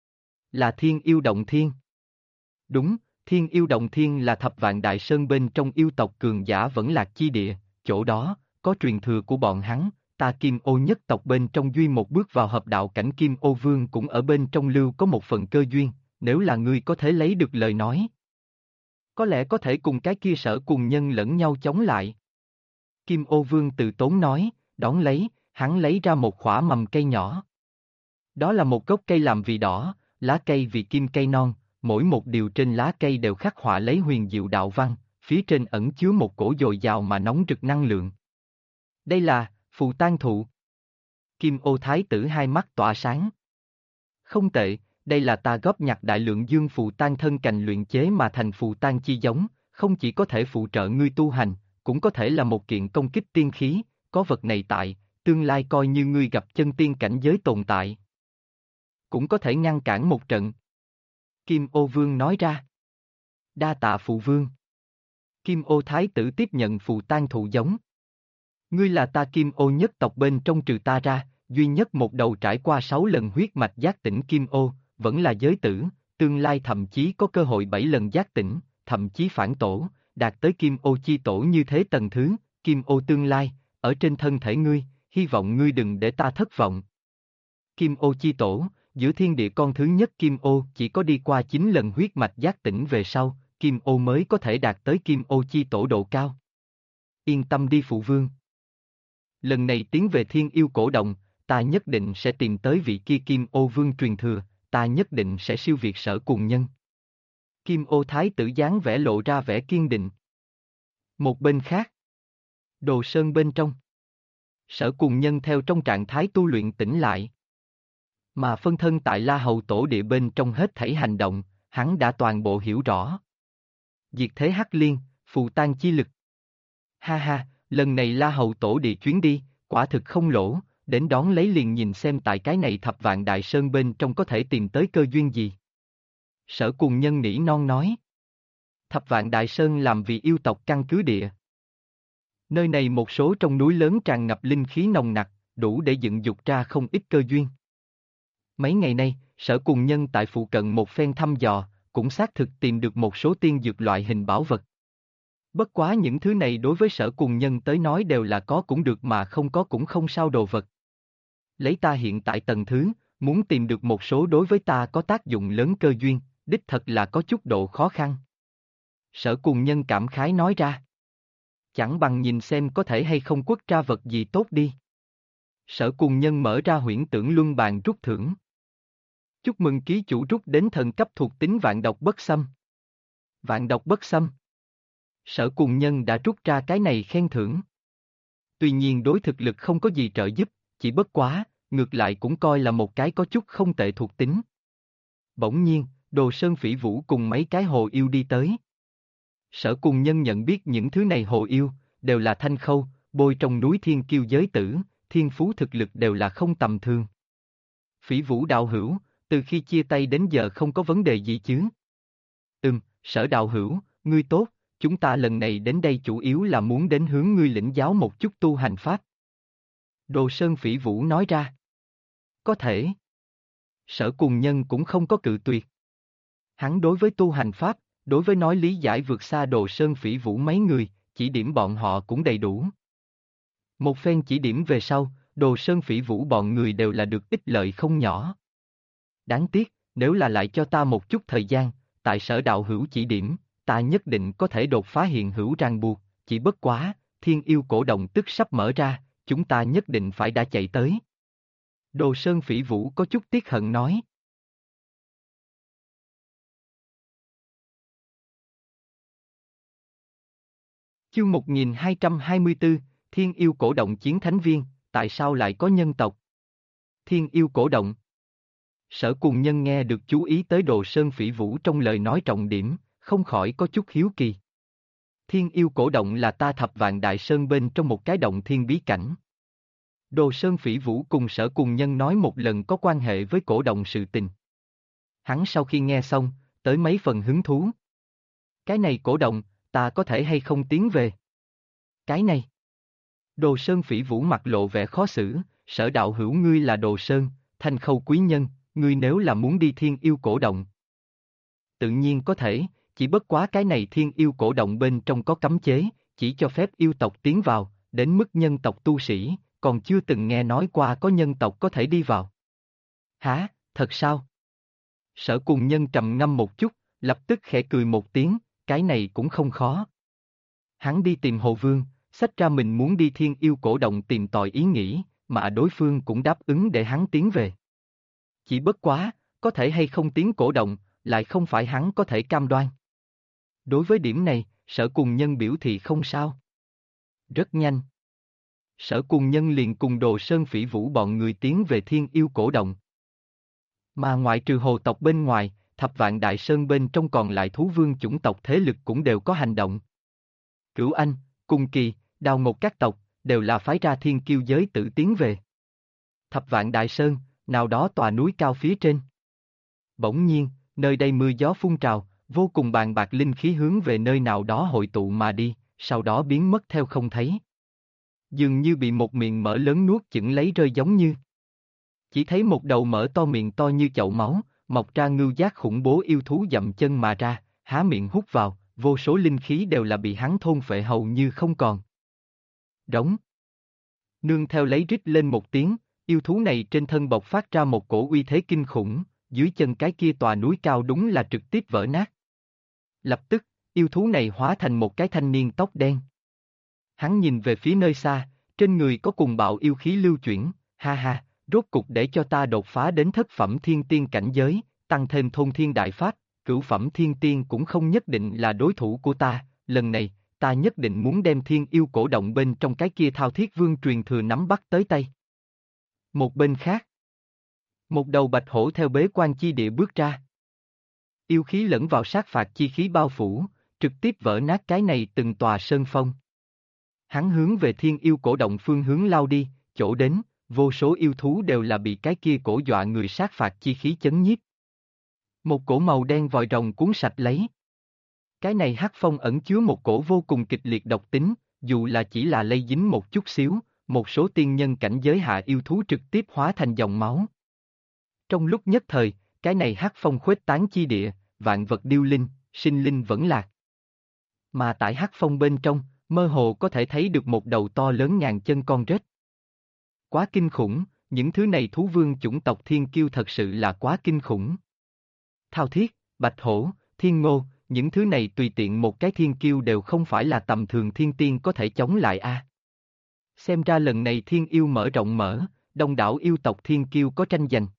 Là Thiên Yêu Động Thiên. Đúng, Thiên Yêu Động Thiên là Thập Vạn Đại Sơn bên trong yêu tộc cường giả vẫn lạc chi địa, chỗ đó, có truyền thừa của bọn hắn, ta Kim Ô nhất tộc bên trong duy một bước vào hợp đạo cảnh Kim Ô Vương cũng ở bên trong lưu có một phần cơ duyên, nếu là ngươi có thể lấy được lời nói. Có lẽ có thể cùng cái kia Sở Cùng Nhân lẫn nhau chống lại. Kim Ô Vương từ tốn nói, đón lấy, hắn lấy ra một khỏa mầm cây nhỏ. Đó là một gốc cây làm vì đỏ, lá cây vì kim cây non, mỗi một điều trên lá cây đều khắc họa lấy huyền diệu đạo văn, phía trên ẩn chứa một cổ dồi dào mà nóng rực năng lượng. Đây là phù tang thụ. Kim Ô Thái tử hai mắt tỏa sáng. Không tệ, đây là ta góp nhặt đại lượng dương phù tang thân cành luyện chế mà thành phù tang chi giống, không chỉ có thể phụ trợ ngươi tu hành, cũng có thể là một kiện công kích tiên khí, có vật này tại, tương lai coi như ngươi gặp chân tiên cảnh giới tồn tại. Cũng có thể ngăn cản một trận. Kim Ô Vương nói ra. Đa tạ phụ vương. Kim Ô Thái tử tiếp nhận phù tang thụ giống. Ngươi là ta Kim Ô nhất tộc bên trong trừ ta ra, duy nhất một đầu trải qua 6 lần huyết mạch giác tỉnh Kim Ô, vẫn là giới tử, tương lai thậm chí có cơ hội 7 lần giác tỉnh, thậm chí phản tổ, đạt tới Kim Ô chi tổ như thế tầng thứ, Kim Ô tương lai, ở trên thân thể ngươi, hy vọng ngươi đừng để ta thất vọng. Kim Ô chi tổ, giữa thiên địa con thứ nhất Kim Ô chỉ có đi qua 9 lần huyết mạch giác tỉnh về sau, Kim ô mới có thể đạt tới Kim ô chi tổ độ cao. Yên tâm đi phụ vương. Lần này tiến về Thiên Yêu Cổ Động, ta nhất định sẽ tìm tới vị kia Kim ô vương truyền thừa, ta nhất định sẽ siêu việt Sở Cuồng Nhân. Kim ô thái tử dáng vẻ lộ ra vẻ kiên định. Một bên khác, Đồ Sơn bên trong, Sở Cuồng Nhân theo trong trạng thái tu luyện tỉnh lại. Mà phân thân tại La Hầu Tổ Địa bên trong hết thảy hành động, hắn đã toàn bộ hiểu rõ. Diệt thế hắc liên, phù tan chi lực. Ha ha, lần này La Hầu Tổ Địa chuyến đi, quả thực không lỗ, đến đón lấy liền nhìn xem tại cái này Thập Vạn Đại Sơn bên trong có thể tìm tới cơ duyên gì. Sở Cuồng Nhân nỉ non nói. Thập Vạn Đại Sơn làm vì yêu tộc căn cứ địa. Nơi này một số trong núi lớn tràn ngập linh khí nồng nặc, đủ để dựng dục ra không ít cơ duyên. Mấy ngày nay, Sở Cuồng Nhân tại phụ cận một phen thăm dò, cũng xác thực tìm được một số tiên dược loại hình bảo vật. Bất quá những thứ này đối với Sở Cuồng Nhân tới nói đều là có cũng được mà không có cũng không sao đồ vật. Lấy ta hiện tại tầng thứ, muốn tìm được một số đối với ta có tác dụng lớn cơ duyên, đích thật là có chút độ khó khăn. Sở Cuồng Nhân cảm khái nói ra. Chẳng bằng nhìn xem có thể hay không quất ra vật gì tốt đi. Sở Cuồng Nhân mở ra huyễn tưởng luân bàn rút thưởng. Chúc mừng ký chủ rút đến thần cấp thuộc tính vạn độc bất xâm. Vạn độc bất xâm. Sở Cuồng Nhân đã rút ra cái này khen thưởng. Tuy nhiên đối thực lực không có gì trợ giúp, chỉ bất quá, ngược lại cũng coi là một cái có chút không tệ thuộc tính. Bỗng nhiên, Đồ Sơn Phỉ Vũ cùng mấy cái hồ yêu đi tới. Sở Cuồng Nhân nhận biết những thứ này hồ yêu, đều là thanh khâu, bôi trong núi thiên kiêu giới tử, thiên phú thực lực đều là không tầm thường. Phỉ Vũ đạo hữu, từ khi chia tay đến giờ không có vấn đề gì chứ? Sở đạo hữu, ngươi tốt, chúng ta lần này đến đây chủ yếu là muốn đến hướng ngươi lĩnh giáo một chút tu hành pháp. Đồ Sơn Phỉ Vũ nói ra. Có thể. Sở Cuồng Nhân cũng không có cự tuyệt. Hắn đối với tu hành pháp, đối với nói lý giải vượt xa Đồ Sơn Phỉ Vũ mấy người, chỉ điểm bọn họ cũng đầy đủ. Một phen chỉ điểm về sau, Đồ Sơn Phỉ Vũ bọn người đều là được ích lợi không nhỏ. Đáng tiếc, nếu là lại cho ta một chút thời gian, tại Sở đạo hữu chỉ điểm, ta nhất định có thể đột phá hiện hữu ràng buộc, chỉ bất quá, Thiên Yêu Cổ Động tức sắp mở ra, chúng ta nhất định phải đã chạy tới. Đồ Sơn Phỉ Vũ có chút tiếc hận nói. Chương 1224, Thiên Yêu Cổ Động Chiến Thánh Viên, tại sao lại có nhân tộc? Thiên Yêu Cổ Động. Sở Cuồng Nhân nghe được chú ý tới Đồ Sơn Phỉ Vũ trong lời nói trọng điểm, không khỏi có chút hiếu kỳ. Thiên Yêu Cổ Động là ta Thập Vạn Đại Sơn bên trong một cái động thiên bí cảnh. Đồ Sơn Phỉ Vũ cùng Sở Cuồng Nhân nói một lần có quan hệ với cổ động sự tình. Hắn sau khi nghe xong, tới mấy phần hứng thú. Cái này cổ động, ta có thể hay không tiến về? Cái này. Đồ Sơn Phỉ Vũ mặt lộ vẻ khó xử, Sở đạo hữu ngươi là Đồ Sơn, Thanh Khâu quý nhân, ngươi nếu là muốn đi Thiên Yêu Cổ Động. Tự nhiên có thể, chỉ bất quá cái này Thiên Yêu Cổ Động bên trong có cấm chế, chỉ cho phép yêu tộc tiến vào, đến mức nhân tộc tu sĩ, còn chưa từng nghe nói qua có nhân tộc có thể đi vào. Hả, thật sao? Sở Cuồng Nhân trầm ngâm một chút, lập tức khẽ cười một tiếng, cái này cũng không khó. Hắn đi tìm Hồ Vương, xách ra mình muốn đi Thiên Yêu Cổ Động tìm tòi ý nghĩ, mà đối phương cũng đáp ứng để hắn tiến về. Chỉ bất quá, có thể hay không tiến cổ động, lại không phải hắn có thể cam đoan. Đối với điểm này, Sở Cuồng Nhân biểu thị không sao. Rất nhanh. Sở Cuồng Nhân liền cùng Đồ Sơn Phỉ Vũ bọn người tiến về Thiên Yêu Cổ Động. Mà ngoại trừ hồ tộc bên ngoài, Thập Vạn Đại Sơn bên trong còn lại thú vương chủng tộc thế lực cũng đều có hành động. Cửu Anh, Cung Kỳ, Đào Ngột các tộc, đều là phái ra thiên kiêu giới tử tiến về. Thập Vạn Đại Sơn, nào đó tòa núi cao phía trên. Bỗng nhiên, nơi đây mưa gió phun trào, vô cùng bàn bạc linh khí hướng về nơi nào đó hội tụ mà đi, sau đó biến mất theo không thấy. Dường như bị một miệng mở lớn nuốt chửng lấy rơi giống như. Chỉ thấy một đầu mở to miệng to như chậu máu, mọc ra ngưu giác khủng bố yêu thú dậm chân mà ra, há miệng hút vào, vô số linh khí đều là bị hắn thôn phệ hầu như không còn. Đống. Nương theo lấy rít lên một tiếng, yêu thú này trên thân bộc phát ra một cổ uy thế kinh khủng, dưới chân cái kia tòa núi cao đúng là trực tiếp vỡ nát. Lập tức, yêu thú này hóa thành một cái thanh niên tóc đen. Hắn nhìn về phía nơi xa, trên người có cùng bạo yêu khí lưu chuyển, ha ha, rốt cục để cho ta đột phá đến thất phẩm thiên tiên cảnh giới, tăng thêm thôn thiên đại pháp, cửu phẩm thiên tiên cũng không nhất định là đối thủ của ta, lần này, ta nhất định muốn đem thiên yêu cổ động bên trong cái kia thao thiết vương truyền thừa nắm bắt tới tay. Một bên khác, một đầu bạch hổ theo bế quan chi địa bước ra. Yêu khí lẫn vào sát phạt chi khí bao phủ, trực tiếp vỡ nát cái này từng tòa sơn phong. Hắn hướng về thiên yêu cổ động phương hướng lao đi, chỗ đến, vô số yêu thú đều là bị cái kia cổ dọa người sát phạt chi khí chấn nhiếp. Một cổ màu đen vòi rồng cuốn sạch lấy. Cái này hắc phong ẩn chứa một cổ vô cùng kịch liệt độc tính, dù là chỉ là lây dính một chút xíu, một số tiên nhân cảnh giới hạ yêu thú trực tiếp hóa thành dòng máu. Trong lúc nhất thời, cái này hắc phong khuếch tán chi địa, vạn vật điêu linh, sinh linh vẫn lạc. Mà tại hắc phong bên trong, mơ hồ có thể thấy được một đầu to lớn ngàn chân con rết. Quá kinh khủng, những thứ này thú vương chủng tộc thiên kiêu thật sự là quá kinh khủng. Thao thiết, bạch hổ, thiên ngô, những thứ này tùy tiện một cái thiên kiêu đều không phải là tầm thường thiên tiên có thể chống lại a. Xem ra lần này thiên yêu mở rộng mở, đông đảo yêu tộc thiên kiêu có tranh giành.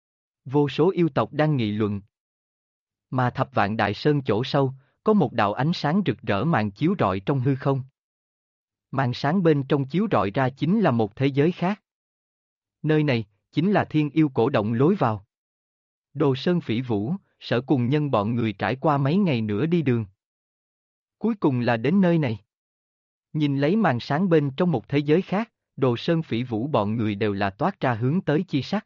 Vô số yêu tộc đang nghị luận. Mà thập vạn đại sơn chỗ sâu, có một đạo ánh sáng rực rỡ màn chiếu rọi trong hư không. Màn sáng bên trong chiếu rọi ra chính là một thế giới khác. Nơi này, chính là thiên yêu cổ động lối vào. Đồ Sơn Phỉ Vũ, Sở cùng nhân bọn người trải qua mấy ngày nữa đi đường. Cuối cùng là đến nơi này. Nhìn lấy màn sáng bên trong một thế giới khác, Đồ Sơn Phỉ Vũ bọn người đều là toát ra hướng tới chi sắc.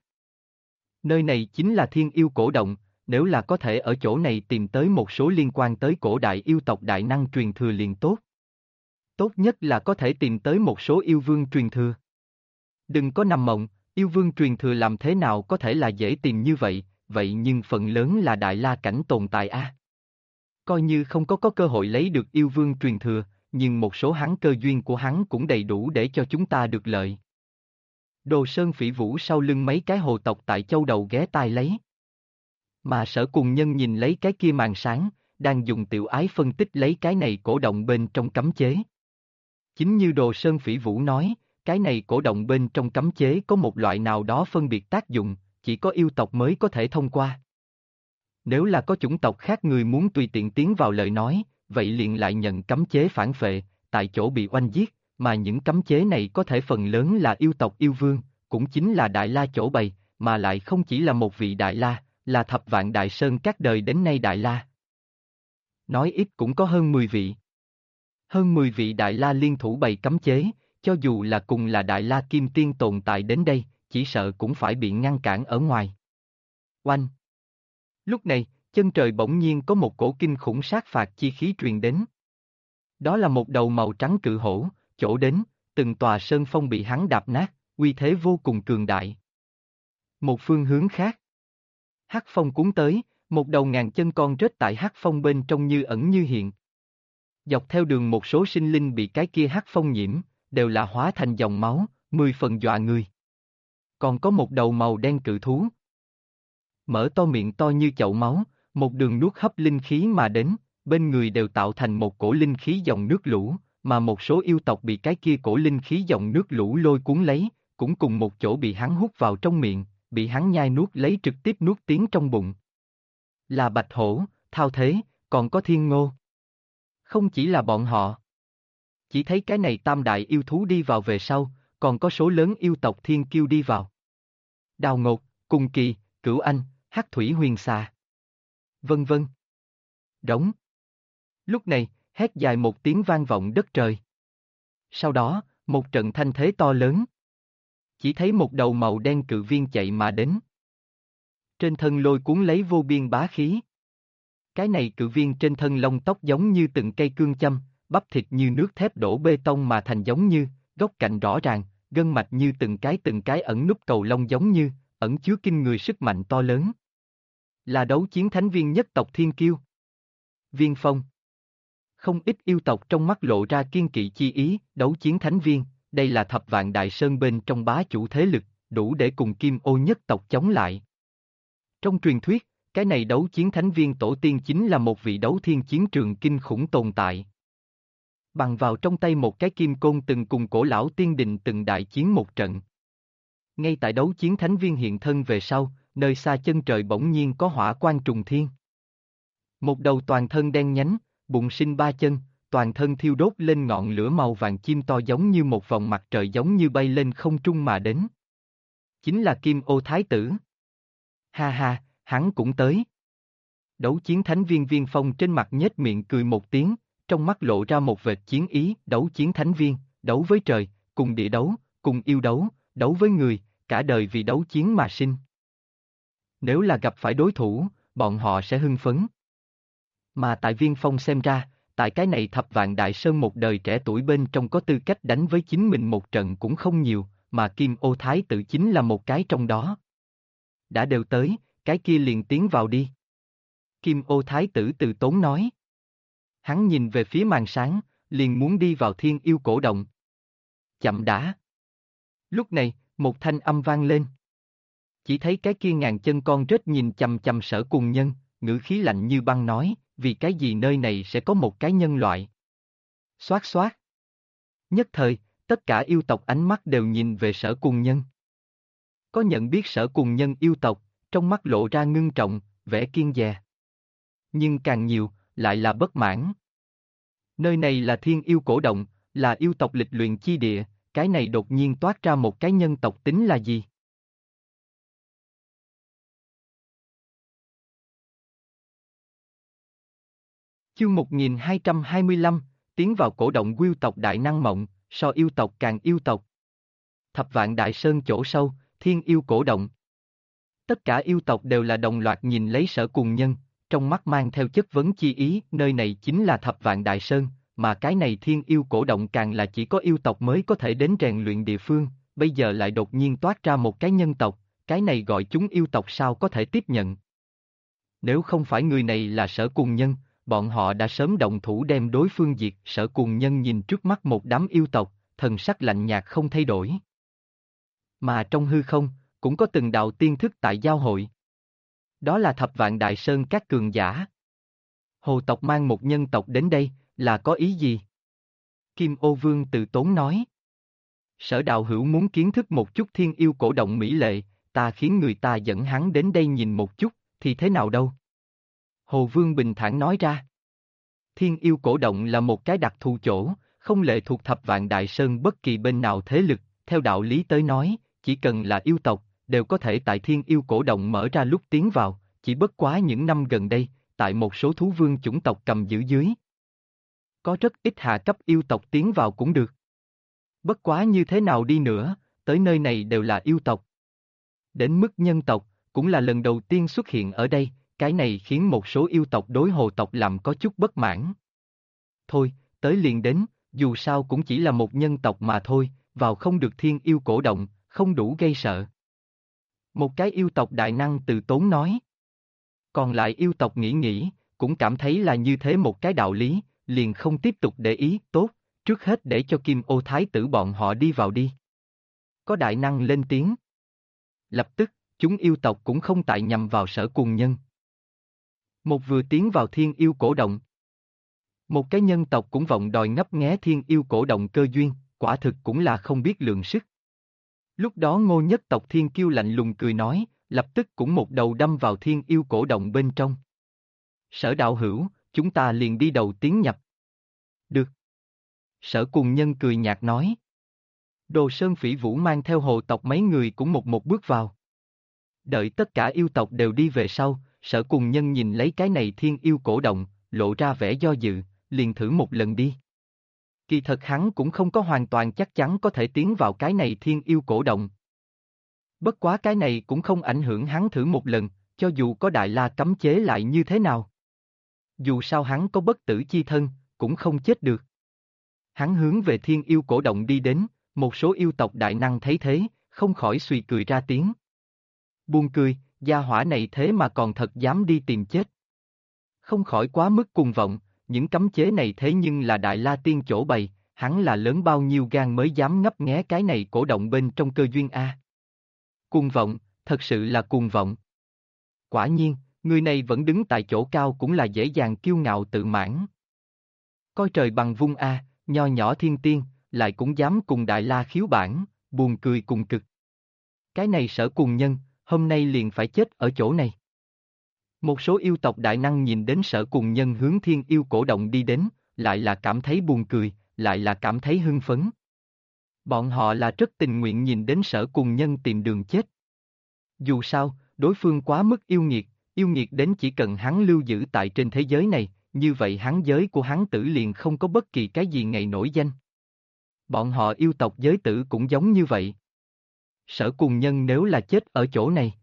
Nơi này chính là thiên yêu cổ động, nếu là có thể ở chỗ này tìm tới một số liên quan tới cổ đại yêu tộc đại năng truyền thừa liền tốt. Tốt nhất là có thể tìm tới một số yêu vương truyền thừa. Đừng có nằm mộng, yêu vương truyền thừa làm thế nào có thể là dễ tìm như vậy, vậy nhưng phần lớn là đại la cảnh tồn tại a. Coi như không có cơ hội lấy được yêu vương truyền thừa, nhưng một số hắn cơ duyên của hắn cũng đầy đủ để cho chúng ta được lợi. Đồ Sơn Phỉ Vũ sau lưng mấy cái hồ tộc tại châu đầu ghé tai lấy. Mà Sở cùng nhân nhìn lấy cái kia màn sáng, đang dùng tiểu ái phân tích lấy cái này cổ động bên trong cấm chế. Chính như Đồ Sơn Phỉ Vũ nói, cái này cổ động bên trong cấm chế có một loại nào đó phân biệt tác dụng, chỉ có yêu tộc mới có thể thông qua. Nếu là có chủng tộc khác người muốn tùy tiện tiến vào lời nói, vậy liền lại nhận cấm chế phản phệ, tại chỗ bị oanh giết, mà những cấm chế này có thể phần lớn là yêu tộc yêu vương, cũng chính là Đại La chỗ bày, mà lại không chỉ là một vị Đại La, là thập vạn Đại Sơn các đời đến nay Đại La. Nói ít cũng có hơn 10 vị. Hơn 10 vị Đại La liên thủ bày cấm chế, cho dù là cùng là Đại La Kim Tiên tồn tại đến đây, chỉ sợ cũng phải bị ngăn cản ở ngoài. Oanh! Lúc này, chân trời bỗng nhiên có một cổ kinh khủng sát phạt chi khí truyền đến. Đó là một đầu màu trắng cự hổ, chỗ đến, từng tòa sơn phong bị hắn đạp nát, uy thế vô cùng cường đại. Một phương hướng khác. Hắc phong cuốn tới, một đầu ngàn chân con rết tại hắc phong bên trong như ẩn như hiện. Dọc theo đường một số sinh linh bị cái kia hắc phong nhiễm, đều là hóa thành dòng máu, 10 phần dọa người. Còn có một đầu màu đen cự thú. Mở to miệng to như chậu máu, một đường nuốt hấp linh khí mà đến, bên người đều tạo thành một cổ linh khí dòng nước lũ, mà một số yêu tộc bị cái kia cổ linh khí dòng nước lũ lôi cuốn lấy, cũng cùng một chỗ bị hắn hút vào trong miệng, bị hắn nhai nuốt lấy trực tiếp nuốt tiến trong bụng. Là bạch hổ, thao thế, còn có thiên ngô. Không chỉ là bọn họ. Chỉ thấy cái này tam đại yêu thú đi vào về sau, còn có số lớn yêu tộc thiên kiêu đi vào. Đào Ngột, Cung Kỳ, Cửu Anh, Hắc Thủy Huyền Xà. Vân vân. Đống. Lúc này, hét dài một tiếng vang vọng đất trời. Sau đó, một trận thanh thế to lớn. Chỉ thấy một đầu màu đen cự viên chạy mà đến. Trên thân lôi cuốn lấy vô biên bá khí. Cái này cự viên trên thân lông tóc giống như từng cây cương châm, bắp thịt như nước thép đổ bê tông mà thành giống như, góc cạnh rõ ràng, gân mạch như từng cái ẩn núp cầu lông giống như, ẩn chứa kinh người sức mạnh to lớn. Là đấu chiến thánh viên nhất tộc Thiên Kiêu. Viên Phong. Không ít yêu tộc trong mắt lộ ra kiên kỵ chi ý, đấu chiến thánh viên, đây là thập vạn đại sơn bên trong bá chủ thế lực, đủ để cùng Kim Ô nhất tộc chống lại. Trong truyền thuyết, Cái này đấu chiến thánh viên tổ tiên chính là một vị đấu thiên chiến trường kinh khủng tồn tại. Bằng vào trong tay một cái kim côn từng cùng cổ lão tiên đình từng đại chiến một trận. Ngay tại đấu chiến thánh viên hiện thân về sau, nơi xa chân trời bỗng nhiên có hỏa quang trùng thiên. Một đầu toàn thân đen nhánh, bụng sinh ba chân, toàn thân thiêu đốt lên ngọn lửa màu vàng chim to giống như một vòng mặt trời giống như bay lên không trung mà đến. Chính là Kim Ô Thái Tử. Ha ha, hắn cũng tới. Đấu chiến thánh viên Viên Phong trên mặt nhếch miệng cười một tiếng, trong mắt lộ ra một vệt chiến ý, đấu chiến thánh viên, đấu với trời, cùng địa đấu, cùng yêu đấu, đấu với người, cả đời vì đấu chiến mà sinh. Nếu là gặp phải đối thủ, bọn họ sẽ hưng phấn. Mà tại Viên Phong xem ra, tại cái này thập vạn đại sơn một đời trẻ tuổi bên trong có tư cách đánh với chính mình một trận cũng không nhiều, mà Kim Ô Thái Tử chính là một cái trong đó. Đã đều tới, cái kia liền tiến vào đi. Kim Ô Thái Tử từ tốn nói. Hắn nhìn về phía màn sáng, liền muốn đi vào Thiên Yêu Cổ Động. Chậm đã. Lúc này, một thanh âm vang lên. Chỉ thấy cái kia ngàn chân con rết nhìn chằm chằm Sở Cùng Nhân, ngữ khí lạnh như băng nói, vì cái gì nơi này sẽ có một cái nhân loại. Xoát xoát. Nhất thời, tất cả yêu tộc ánh mắt đều nhìn về Sở Cùng Nhân. Có nhận biết Sở Cùng Nhân yêu tộc, trong mắt lộ ra ngưng trọng, vẻ kiêng dè. Nhưng càng nhiều, lại là bất mãn. Nơi này là Thiên Yêu Cổ Động, là yêu tộc lịch luyện chi địa, cái này đột nhiên toát ra một cái nhân tộc tính là gì? Chương 1225, tiến vào cổ động Quyêu tộc Đại Năng Mộng, so yêu tộc càng yêu tộc. Thập vạn Đại Sơn chỗ sâu, Thiên Yêu Cổ Động. Tất cả yêu tộc đều là đồng loạt nhìn lấy Sở Cùng Nhân, trong mắt mang theo chất vấn chi ý, nơi này chính là Thập vạn Đại Sơn, mà cái này Thiên Yêu Cổ Động càng là chỉ có yêu tộc mới có thể đến rèn luyện địa phương, bây giờ lại đột nhiên toát ra một cái nhân tộc, cái này gọi chúng yêu tộc sao có thể tiếp nhận. Nếu không phải người này là Sở Cùng Nhân, bọn họ đã sớm động thủ đem đối phương diệt. Sở Cùng Nhân nhìn trước mắt một đám yêu tộc, thần sắc lạnh nhạt không thay đổi. Mà trong hư không, cũng có từng đạo tiên thức tại giao hội. Đó là Thập vạn Đại Sơn các cường giả. Hồ tộc mang một nhân tộc đến đây, là có ý gì? Kim Ô Vương từ tốn nói. Sở đạo hữu muốn kiến thức một chút Thiên Yêu Cổ Động mỹ lệ, ta khiến người ta dẫn hắn đến đây nhìn một chút, thì thế nào đâu? Hồ Vương bình thản nói ra. Thiên Yêu Cổ Động là một cái đặc thù chỗ, không lệ thuộc Thập vạn Đại Sơn bất kỳ bên nào thế lực, theo đạo lý tới nói, chỉ cần là yêu tộc, đều có thể tại Thiên Yêu Cổ Động mở ra lúc tiến vào, chỉ bất quá những năm gần đây, tại một số thú vương chủng tộc cầm giữ dưới. Có rất ít hạ cấp yêu tộc tiến vào cũng được. Bất quá như thế nào đi nữa, tới nơi này đều là yêu tộc. Đến mức nhân tộc, cũng là lần đầu tiên xuất hiện ở đây, cái này khiến một số yêu tộc đối hồ tộc làm có chút bất mãn. Thôi, tới liền đến, dù sao cũng chỉ là một nhân tộc mà thôi, vào không được Thiên Yêu Cổ Động, không đủ gây sợ. Một cái yêu tộc đại năng từ tốn nói. Còn lại yêu tộc nghĩ, cũng cảm thấy là như thế một cái đạo lý, liền không tiếp tục để ý, tốt, trước hết để cho Kim Ô Thái Tử bọn họ đi vào đi. Có đại năng lên tiếng. Lập tức, chúng yêu tộc cũng không tại nhằm vào Sở Cùng Nhân. Một vừa tiến vào Thiên Yêu Cổ Động. Một cái nhân tộc cũng vọng đòi ngấp nghé Thiên Yêu Cổ Động cơ duyên, quả thực cũng là không biết lượng sức. Lúc đó Ngô nhất tộc Thiên Kiêu lạnh lùng cười nói, lập tức cũng một đầu đâm vào Thiên Yêu Cổ Động bên trong. Sở đạo hữu, chúng ta liền đi đầu tiến nhập. Được. Sở Cùng Nhân cười nhạt nói. Đồ Sơn Phỉ Vũ mang theo hồ tộc mấy người cũng một bước vào. Đợi tất cả yêu tộc đều đi về sau, Sở Cùng Nhân nhìn lấy cái này Thiên Yêu Cổ Động, lộ ra vẻ do dự, liền thử một lần đi. Kỳ thật hắn cũng không có hoàn toàn chắc chắn có thể tiến vào cái này Thiên Yêu Cổ Động. Bất quá cái này cũng không ảnh hưởng hắn thử một lần, cho dù có Đại La cấm chế lại như thế nào. Dù sao hắn có bất tử chi thân, cũng không chết được. Hắn hướng về Thiên Yêu Cổ Động đi đến, một số yêu tộc đại năng thấy thế, không khỏi suy cười ra tiếng. Buồn cười, gia hỏa này thế mà còn thật dám đi tìm chết. Không khỏi quá mức cuồng vọng, những cấm chế này thế nhưng là Đại La Tiên chỗ bày, hắn là lớn bao nhiêu gan mới dám ngấp nghé cái này cổ động bên trong cơ duyên a. Cuồng vọng, thật sự là cuồng vọng. Quả nhiên, Người này vẫn đứng tại chỗ cao cũng là dễ dàng kiêu ngạo tự mãn. Coi trời bằng vung a, nho nhỏ thiên tiên, lại cũng dám cùng Đại La khiếu bản, buồn cười cùng cực. Cái này Sở Cùng Nhân, hôm nay liền phải chết ở chỗ này. Một số yêu tộc đại năng nhìn đến Sở Cùng Nhân hướng Thiên Yêu Cổ Động đi đến, lại là cảm thấy buồn cười, lại là cảm thấy hưng phấn. Bọn họ là rất tình nguyện nhìn đến Sở Cùng Nhân tìm đường chết. Dù sao, đối phương quá mức yêu nghiệt đến chỉ cần hắn lưu giữ tại trên thế giới này, như vậy hắn giới của hắn tử liền không có bất kỳ cái gì ngày nổi danh. Bọn họ yêu tộc giới tử cũng giống như vậy. Sở Cùng Nhân nếu là chết ở chỗ này.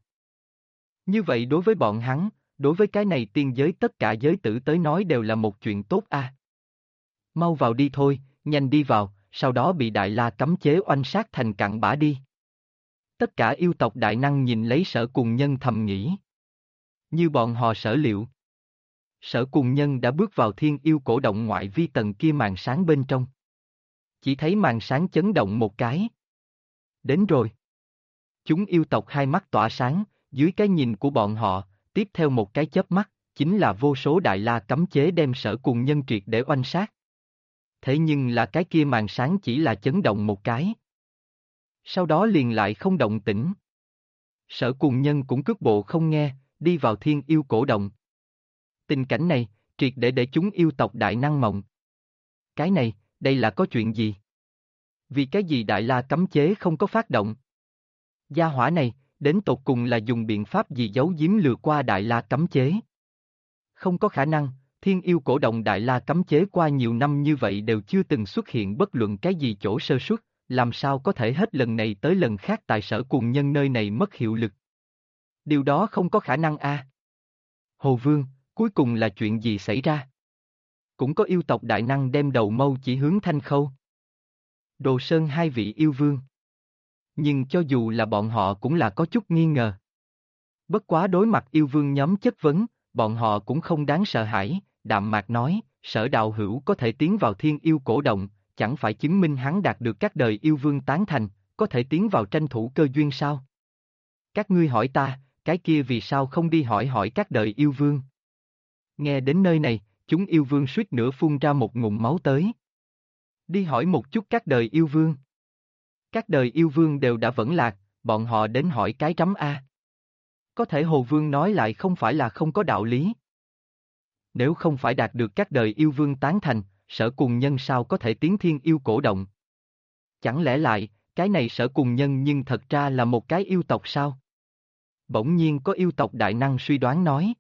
Như vậy đối với bọn hắn, đối với cái này tiên giới tất cả giới tử tới nói đều là một chuyện tốt a. Mau vào đi thôi, nhanh đi vào, sau đó bị Đại La cấm chế oanh sát thành cặn bã đi. Tất cả yêu tộc đại năng nhìn lấy Sở Cùng Nhân thầm nghĩ. Như bọn họ sở liệu. Sở Cùng Nhân đã bước vào Thiên Yêu Cổ Động ngoại vi tầng kia màn sáng bên trong. Chỉ thấy màn sáng chấn động một cái. Đến rồi. Chúng yêu tộc hai mắt tỏa sáng, dưới cái nhìn của bọn họ, tiếp theo một cái chớp mắt, chính là vô số Đại La cấm chế đem Sở Cùng Nhân triệt để oanh sát. Thế nhưng là cái kia màn sáng chỉ là chấn động một cái. Sau đó liền lại không động tĩnh. Sở Cùng Nhân cũng cước bộ không nghe, đi vào Thiên Yêu Cổ Động. Tình cảnh này, triệt để chúng yêu tộc đại năng mộng. Cái này, đây là có chuyện gì? Vì cái gì Đại La cấm chế không có phát động? Gia hỏa này, đến tột cùng là dùng biện pháp gì giấu giếm lừa qua Đại La cấm chế? Không có khả năng, Thiên Yêu Cổ Động Đại La cấm chế qua nhiều năm như vậy đều chưa từng xuất hiện bất luận cái gì chỗ sơ suất, làm sao có thể hết lần này tới lần khác tại Sở Cùng Nhân nơi này mất hiệu lực? Điều đó không có khả năng a. Hồ Vương, cuối cùng là chuyện gì xảy ra? Cũng có yêu tộc đại năng đem đầu mâu chỉ hướng Thanh Khâu. Đồ Sơn hai vị yêu vương. Nhưng cho dù là bọn họ cũng là có chút nghi ngờ. Bất quá đối mặt yêu vương nhóm chất vấn, bọn họ cũng không đáng sợ hãi, đạm mạc nói, Sở đạo hữu có thể tiến vào Thiên Yêu Cổ Động, chẳng phải chứng minh hắn đạt được các đời yêu vương tán thành, có thể tiến vào tranh thủ cơ duyên sao? Các ngươi hỏi ta, cái kia vì sao không đi hỏi hỏi các đời yêu vương? Nghe đến nơi này, chúng yêu vương suýt nữa phun ra một ngụm máu tới. Đi hỏi một chút các đời yêu vương. Các đời yêu vương đều đã vẫn lạc, bọn họ đến hỏi cái trắm A. Có thể Hồ Vương nói lại không phải là không có đạo lý. Nếu không phải đạt được các đời yêu vương tán thành, Sở Cùng Nhân sao có thể tiến Thiên Yêu Cổ Động? Chẳng lẽ lại, cái này Sở Cùng Nhân nhưng thật ra là một cái yêu tộc sao? Bỗng nhiên có yêu tộc đại năng suy đoán nói.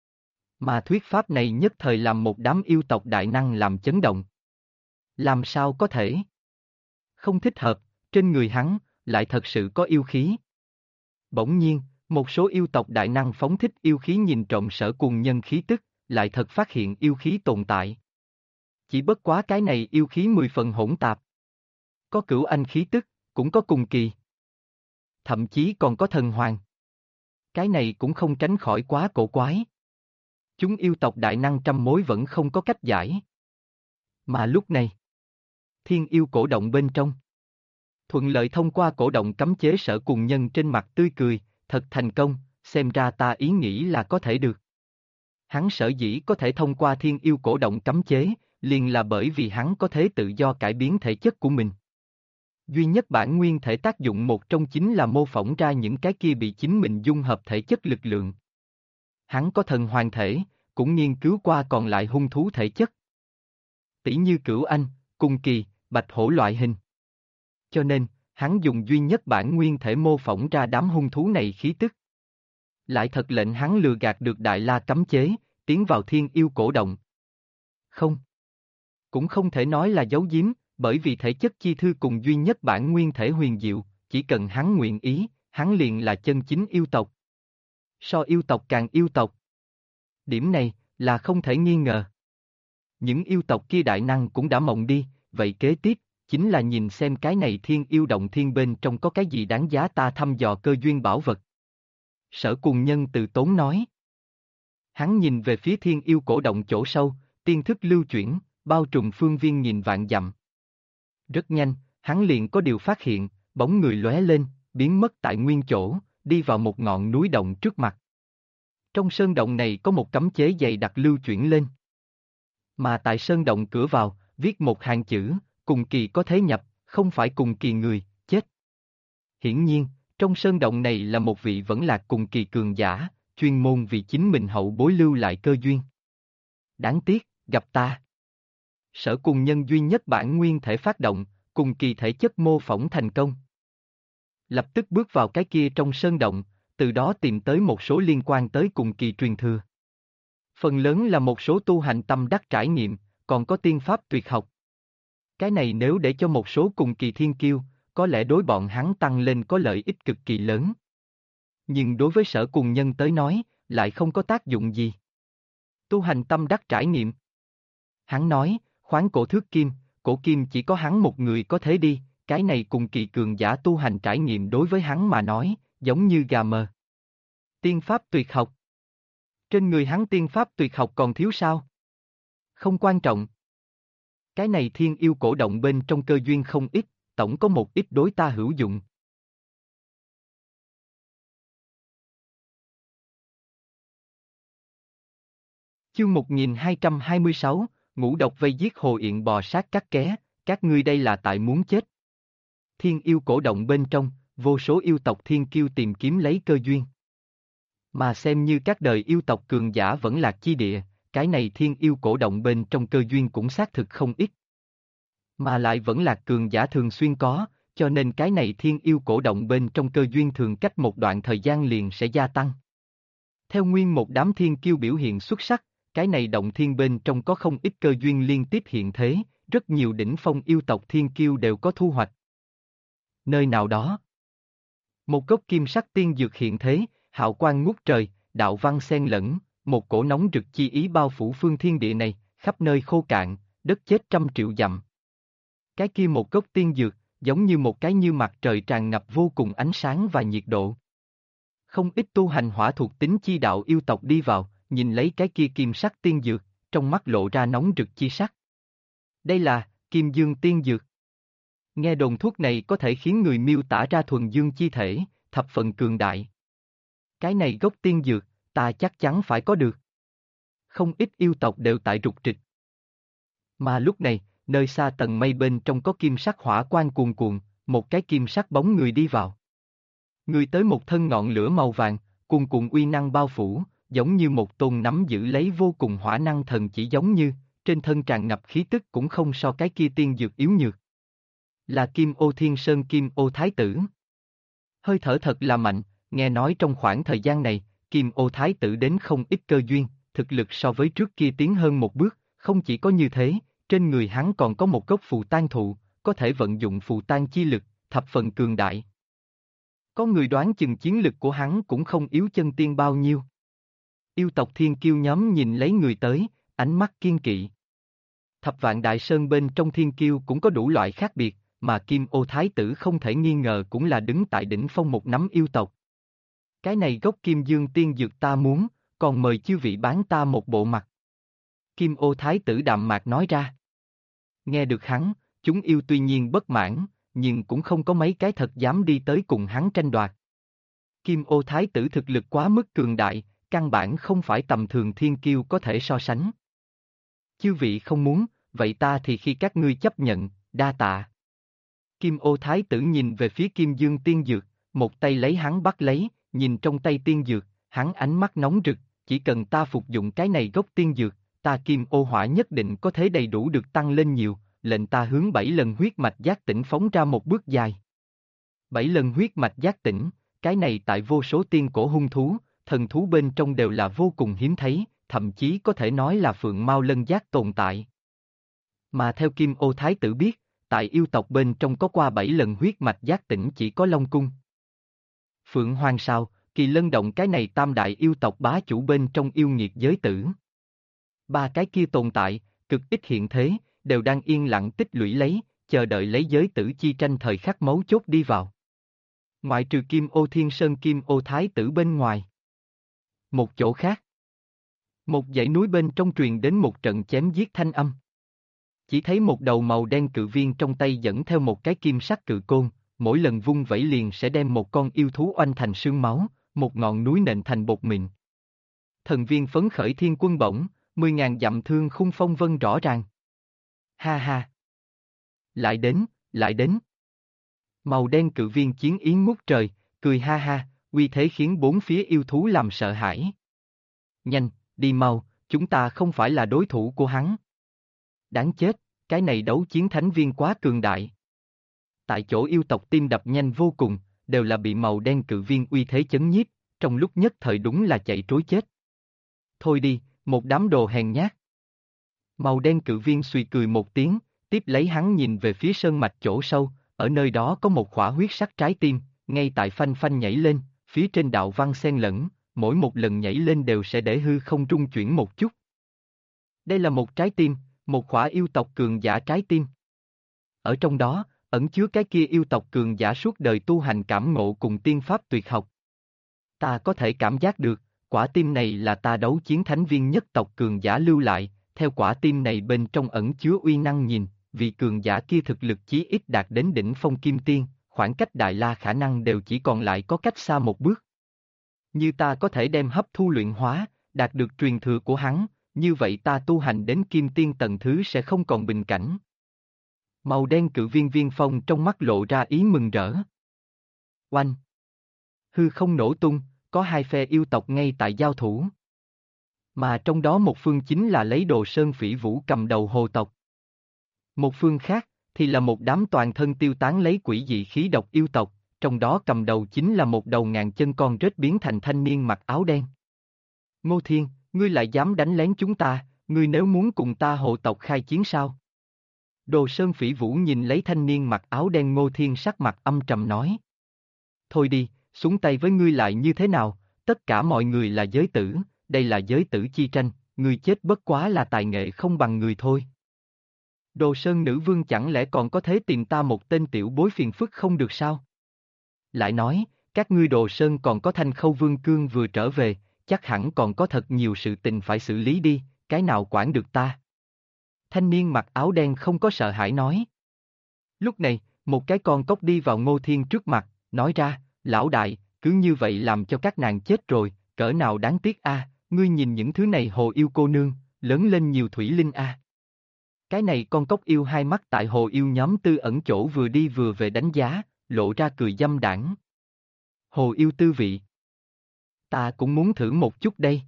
Mà thuyết pháp này nhất thời làm một đám yêu tộc đại năng làm chấn động. Làm sao có thể? Không thích hợp, trên người hắn, lại thật sự có yêu khí. Bỗng nhiên, một số yêu tộc đại năng phóng thích yêu khí nhìn trộm Sở Cùng Nhân khí tức, lại thật phát hiện yêu khí tồn tại. Chỉ bất quá cái này yêu khí 10 phần hỗn tạp. Có cửu anh khí tức, cũng có cùng kỳ. Thậm chí còn có thần hoàng. Cái này cũng không tránh khỏi quá cổ quái. Chúng yêu tộc đại năng trăm mối vẫn không có cách giải. Mà lúc này, Thiên Yêu Cổ Động bên trong, thuận lợi thông qua cổ động cấm chế Sở Cùng Nhân trên mặt tươi cười, thật thành công, xem ra ta ý nghĩ là có thể được. Hắn sở dĩ có thể thông qua Thiên Yêu Cổ Động cấm chế, liền là bởi vì hắn có thể tự do cải biến thể chất của mình. Duy nhất bản nguyên thể tác dụng một trong chính là mô phỏng ra những cái kia bị chính mình dung hợp thể chất lực lượng. Hắn có thần hoàng thể, cũng nghiên cứu qua còn lại hung thú thể chất. Tỷ như Cửu Anh, Cung Kỳ, Bạch Hổ loại hình. Cho nên, hắn dùng duy nhất bản nguyên thể mô phỏng ra đám hung thú này khí tức. Lại thật lệnh hắn lừa gạt được Đại La cấm chế, tiến vào Thiên Yêu Cổ Động. Không. Cũng không thể nói là giấu giếm, bởi vì thể chất chi thư cùng duy nhất bản nguyên thể huyền diệu, chỉ cần hắn nguyện ý, hắn liền là chân chính yêu tộc. So yêu tộc càng yêu tộc. Điểm này, là không thể nghi ngờ. Những yêu tộc kia đại năng cũng đã mộng đi, vậy kế tiếp, chính là nhìn xem cái này Thiên Yêu Động Thiên bên trong có cái gì đáng giá ta thăm dò cơ duyên bảo vật. Sở Cùng Nhân từ tốn nói. Hắn nhìn về phía Thiên Yêu Cổ Động chỗ sâu, tiên thức lưu chuyển, bao trùm phương viên nghìn vạn dặm. Rất nhanh, hắn liền có điều phát hiện, bóng người lóe lên, biến mất tại nguyên chỗ, đi vào một ngọn núi động trước mặt. Trong sơn động này có một cấm chế dày đặc lưu chuyển lên. Mà tại sơn động cửa vào, viết một hàng chữ, cùng kỳ có thế nhập, không phải cùng kỳ người, chết. Hiển nhiên, trong sơn động này là một vị vẫn lạc cùng kỳ cường giả, chuyên môn vì chính mình hậu bối lưu lại cơ duyên. Đáng tiếc, gặp ta. Sở cùng nhân duy nhất bản nguyên thể phát động, cùng kỳ thể chất mô phỏng thành công. Lập tức bước vào cái kia trong sơn động, từ đó tìm tới một số liên quan tới cùng kỳ truyền thừa. Phần lớn là một số tu hành tâm đắc trải nghiệm, còn có tiên pháp tuyệt học. Cái này nếu để cho một số cùng kỳ thiên kiêu, có lẽ đối bọn hắn tăng lên có lợi ích cực kỳ lớn. Nhưng đối với sở cùng nhân tới nói, lại không có tác dụng gì. Tu hành tâm đắc trải nghiệm. Hắn nói, khoáng cổ thước kim, cổ kim chỉ có hắn một người có thể đi, cái này cùng kỳ cường giả tu hành trải nghiệm đối với hắn mà nói, giống như gà mờ. Tiên pháp tuyệt học. Trên người hắn tiên pháp tuyệt học còn thiếu sao? Không quan trọng. Cái này thiên yêu cổ động bên trong cơ duyên không ít, tổng có một ít đối ta hữu dụng. Chương 1226, ngũ độc vây giết Hồ Yện bò sát cắt ké, các ngươi đây là tại muốn chết. Thiên yêu cổ động bên trong, vô số yêu tộc thiên kiêu tìm kiếm lấy cơ duyên. Mà xem như các đời yêu tộc cường giả vẫn lạc chi địa, cái này thiên yêu cổ động bên trong cơ duyên cũng xác thực không ít. Mà lại vẫn lạc cường giả thường xuyên có, cho nên cái này thiên yêu cổ động bên trong cơ duyên thường cách một đoạn thời gian liền sẽ gia tăng. Theo nguyên một đám thiên kiêu biểu hiện xuất sắc, cái này động thiên bên trong có không ít cơ duyên liên tiếp hiện thế, rất nhiều đỉnh phong yêu tộc thiên kiêu đều có thu hoạch. Nơi nào đó, một gốc kim sắc tiên dược hiện thế, hào quang ngút trời, đạo văn xen lẫn, một cổ nóng rực chi ý bao phủ phương thiên địa này, khắp nơi khô cạn, đất chết trăm triệu dặm. Cái kia một gốc tiên dược, giống như một cái như mặt trời tràn ngập vô cùng ánh sáng và nhiệt độ. Không ít tu hành hỏa thuộc tính chi đạo yêu tộc đi vào, nhìn lấy cái kia kim sắc tiên dược, trong mắt lộ ra nóng rực chi sắc. Đây là Kim Dương tiên dược. Nghe đồn thuốc này có thể khiến người miêu tả ra thuần dương chi thể, thập phần cường đại. Cái này gốc tiên dược, ta chắc chắn phải có được. Không ít yêu tộc đều tại rục trịch. Mà lúc này, nơi xa tầng mây bên trong có kim sắc hỏa quang cuồn cuộn, một cái kim sắc bóng người đi vào. Người tới một thân ngọn lửa màu vàng, cuồn cuộn uy năng bao phủ, giống như một tôn nắm giữ lấy vô cùng hỏa năng thần chỉ giống như, trên thân tràn ngập khí tức cũng không so cái kia tiên dược yếu nhược. Là Kim Ô Thiên Sơn Kim Ô Thái Tử. Hơi thở thật là mạnh, nghe nói trong khoảng thời gian này, Kim Ô Thái Tử đến không ít cơ duyên, thực lực so với trước kia tiến hơn một bước, không chỉ có như thế, trên người hắn còn có một gốc phù tang thụ, có thể vận dụng phù tang chi lực, thập phần cường đại. Có người đoán chừng chiến lực của hắn cũng không yếu chân tiên bao nhiêu. Yêu tộc thiên kiêu nhóm nhìn lấy người tới, ánh mắt kiên kỵ. Thập vạn đại sơn bên trong thiên kiêu cũng có đủ loại khác biệt, mà Kim Ô Thái Tử không thể nghi ngờ cũng là đứng tại đỉnh phong một nắm yêu tộc. Cái này gốc Kim Dương tiên dược ta muốn, còn mời chư vị bán ta một bộ mặt. Kim Ô Thái Tử đạm mạc nói ra. Nghe được hắn, chúng yêu tuy nhiên bất mãn, nhưng cũng không có mấy cái thật dám đi tới cùng hắn tranh đoạt. Kim Ô Thái Tử thực lực quá mức cường đại, căn bản không phải tầm thường thiên kiêu có thể so sánh. Chư vị không muốn, vậy ta thì khi các ngươi chấp nhận, đa tạ. Kim Ô Thái Tử nhìn về phía Kim Dương tiên dược, một tay lấy hắn bắt lấy, nhìn trong tay tiên dược, hắn ánh mắt nóng rực, chỉ cần ta phục dụng cái này gốc tiên dược, ta Kim Ô hỏa nhất định có thể đầy đủ được tăng lên nhiều, lệnh ta hướng 7 lần huyết mạch giác tỉnh phóng ra một bước dài. 7 lần huyết mạch giác tỉnh, cái này tại vô số tiên cổ hung thú, thần thú bên trong đều là vô cùng hiếm thấy, thậm chí có thể nói là phượng mao lân giác tồn tại. Mà theo Kim Ô Thái Tử biết, tại yêu tộc bên trong có qua 7 lần huyết mạch giác tỉnh chỉ có Long Cung. Phượng Hoàng Sao, Kỳ Lân Động cái này tam đại yêu tộc bá chủ bên trong yêu nghiệt giới tử. Ba cái kia tồn tại, cực ít hiện thế, đều đang yên lặng tích lũy lấy, chờ đợi lấy giới tử chi tranh thời khắc mấu chốt đi vào. Ngoại trừ Kim Ô Thiên Sơn Kim Ô Thái Tử bên ngoài. Một chỗ khác. Một dãy núi bên trong truyền đến một trận chém giết thanh âm. Chỉ thấy một đầu màu đen cự viên trong tay dẫn theo một cái kim sắc cự côn, mỗi lần vung vẩy liền sẽ đem một con yêu thú oanh thành sương máu, một ngọn núi nện thành bột mịn. thần viên phấn khởi thiên quân bổng, 10.000 dặm thương khung phong vân rõ ràng. Ha ha! Lại đến, lại đến! Màu đen cự viên chiến yến ngút trời, cười ha ha, uy thế khiến bốn phía yêu thú làm sợ hãi. Nhanh, đi mau, chúng ta không phải là đối thủ của hắn. Đáng chết, cái này đấu chiến thánh viên quá cường đại. Tại chỗ yêu tộc tim đập nhanh vô cùng, đều là bị màu đen cự viên uy thế chấn nhiếp, trong lúc nhất thời đúng là chạy trối chết. Thôi đi, một đám đồ hèn nhát. Màu đen cự viên suy cười một tiếng, tiếp lấy hắn nhìn về phía sơn mạch chỗ sâu, ở nơi đó có một khỏa huyết sắc trái tim, ngay tại phanh phanh nhảy lên, phía trên đạo văn xen lẫn, mỗi một lần nhảy lên đều sẽ để hư không rung chuyển một chút. Đây là một trái tim, một khỏa yêu tộc cường giả trái tim. Ở trong đó, ẩn chứa cái kia yêu tộc cường giả suốt đời tu hành cảm ngộ cùng tiên pháp tuyệt học. Ta có thể cảm giác được, quả tim này là ta đấu chiến thánh viên nhất tộc cường giả lưu lại, theo quả tim này bên trong ẩn chứa uy năng nhìn, vì cường giả kia thực lực chí ít đạt đến đỉnh phong kim tiên, khoảng cách Đại La khả năng đều chỉ còn lại có cách xa một bước. Như ta có thể đem hấp thu luyện hóa, đạt được truyền thừa của hắn, như vậy ta tu hành đến kim tiên tầng thứ sẽ không còn bình cảnh. Màu đen cự viên viên phong trong mắt lộ ra ý mừng rỡ. Oanh! Hư không nổ tung, có hai phe yêu tộc ngay tại giao thủ. Mà trong đó một phương chính là lấy Đồ Sơn Phỉ Vũ cầm đầu hồ tộc. Một phương khác, thì là một đám toàn thân tiêu tán lấy quỷ dị khí độc yêu tộc, trong đó cầm đầu chính là một đầu ngàn chân con rết biến thành thanh niên mặc áo đen. Ngô Thiên, ngươi lại dám đánh lén chúng ta, ngươi nếu muốn cùng ta hộ tộc khai chiến sao? Đồ Sơn Phỉ Vũ nhìn lấy thanh niên mặc áo đen Ngô Thiên sắc mặt âm trầm nói. Thôi đi, xuống tay với ngươi lại như thế nào, tất cả mọi người là giới tử, đây là giới tử chi tranh, ngươi chết bất quá là tài nghệ không bằng người thôi. Đồ Sơn Nữ Vương chẳng lẽ còn có thể tìm ta một tên tiểu bối phiền phức không được sao? Lại nói, các ngươi Đồ Sơn còn có Thanh Khâu Vương Cương vừa trở về, chắc hẳn còn có thật nhiều sự tình phải xử lý đi, cái nào quản được ta? Thanh niên mặc áo đen không có sợ hãi nói. Lúc này, một cái con cóc đi vào Ngô Thiên trước mặt, nói ra, lão đại, cứ như vậy làm cho các nàng chết rồi, cỡ nào đáng tiếc a, ngươi nhìn những thứ này hồ yêu cô nương, lớn lên nhiều thủy linh a. Cái này con cóc yêu hai mắt tại hồ yêu nhóm tư ẩn chỗ vừa đi vừa về đánh giá, lộ ra cười dâm đảng. Hồ yêu tư vị. Ta cũng muốn thử một chút đây.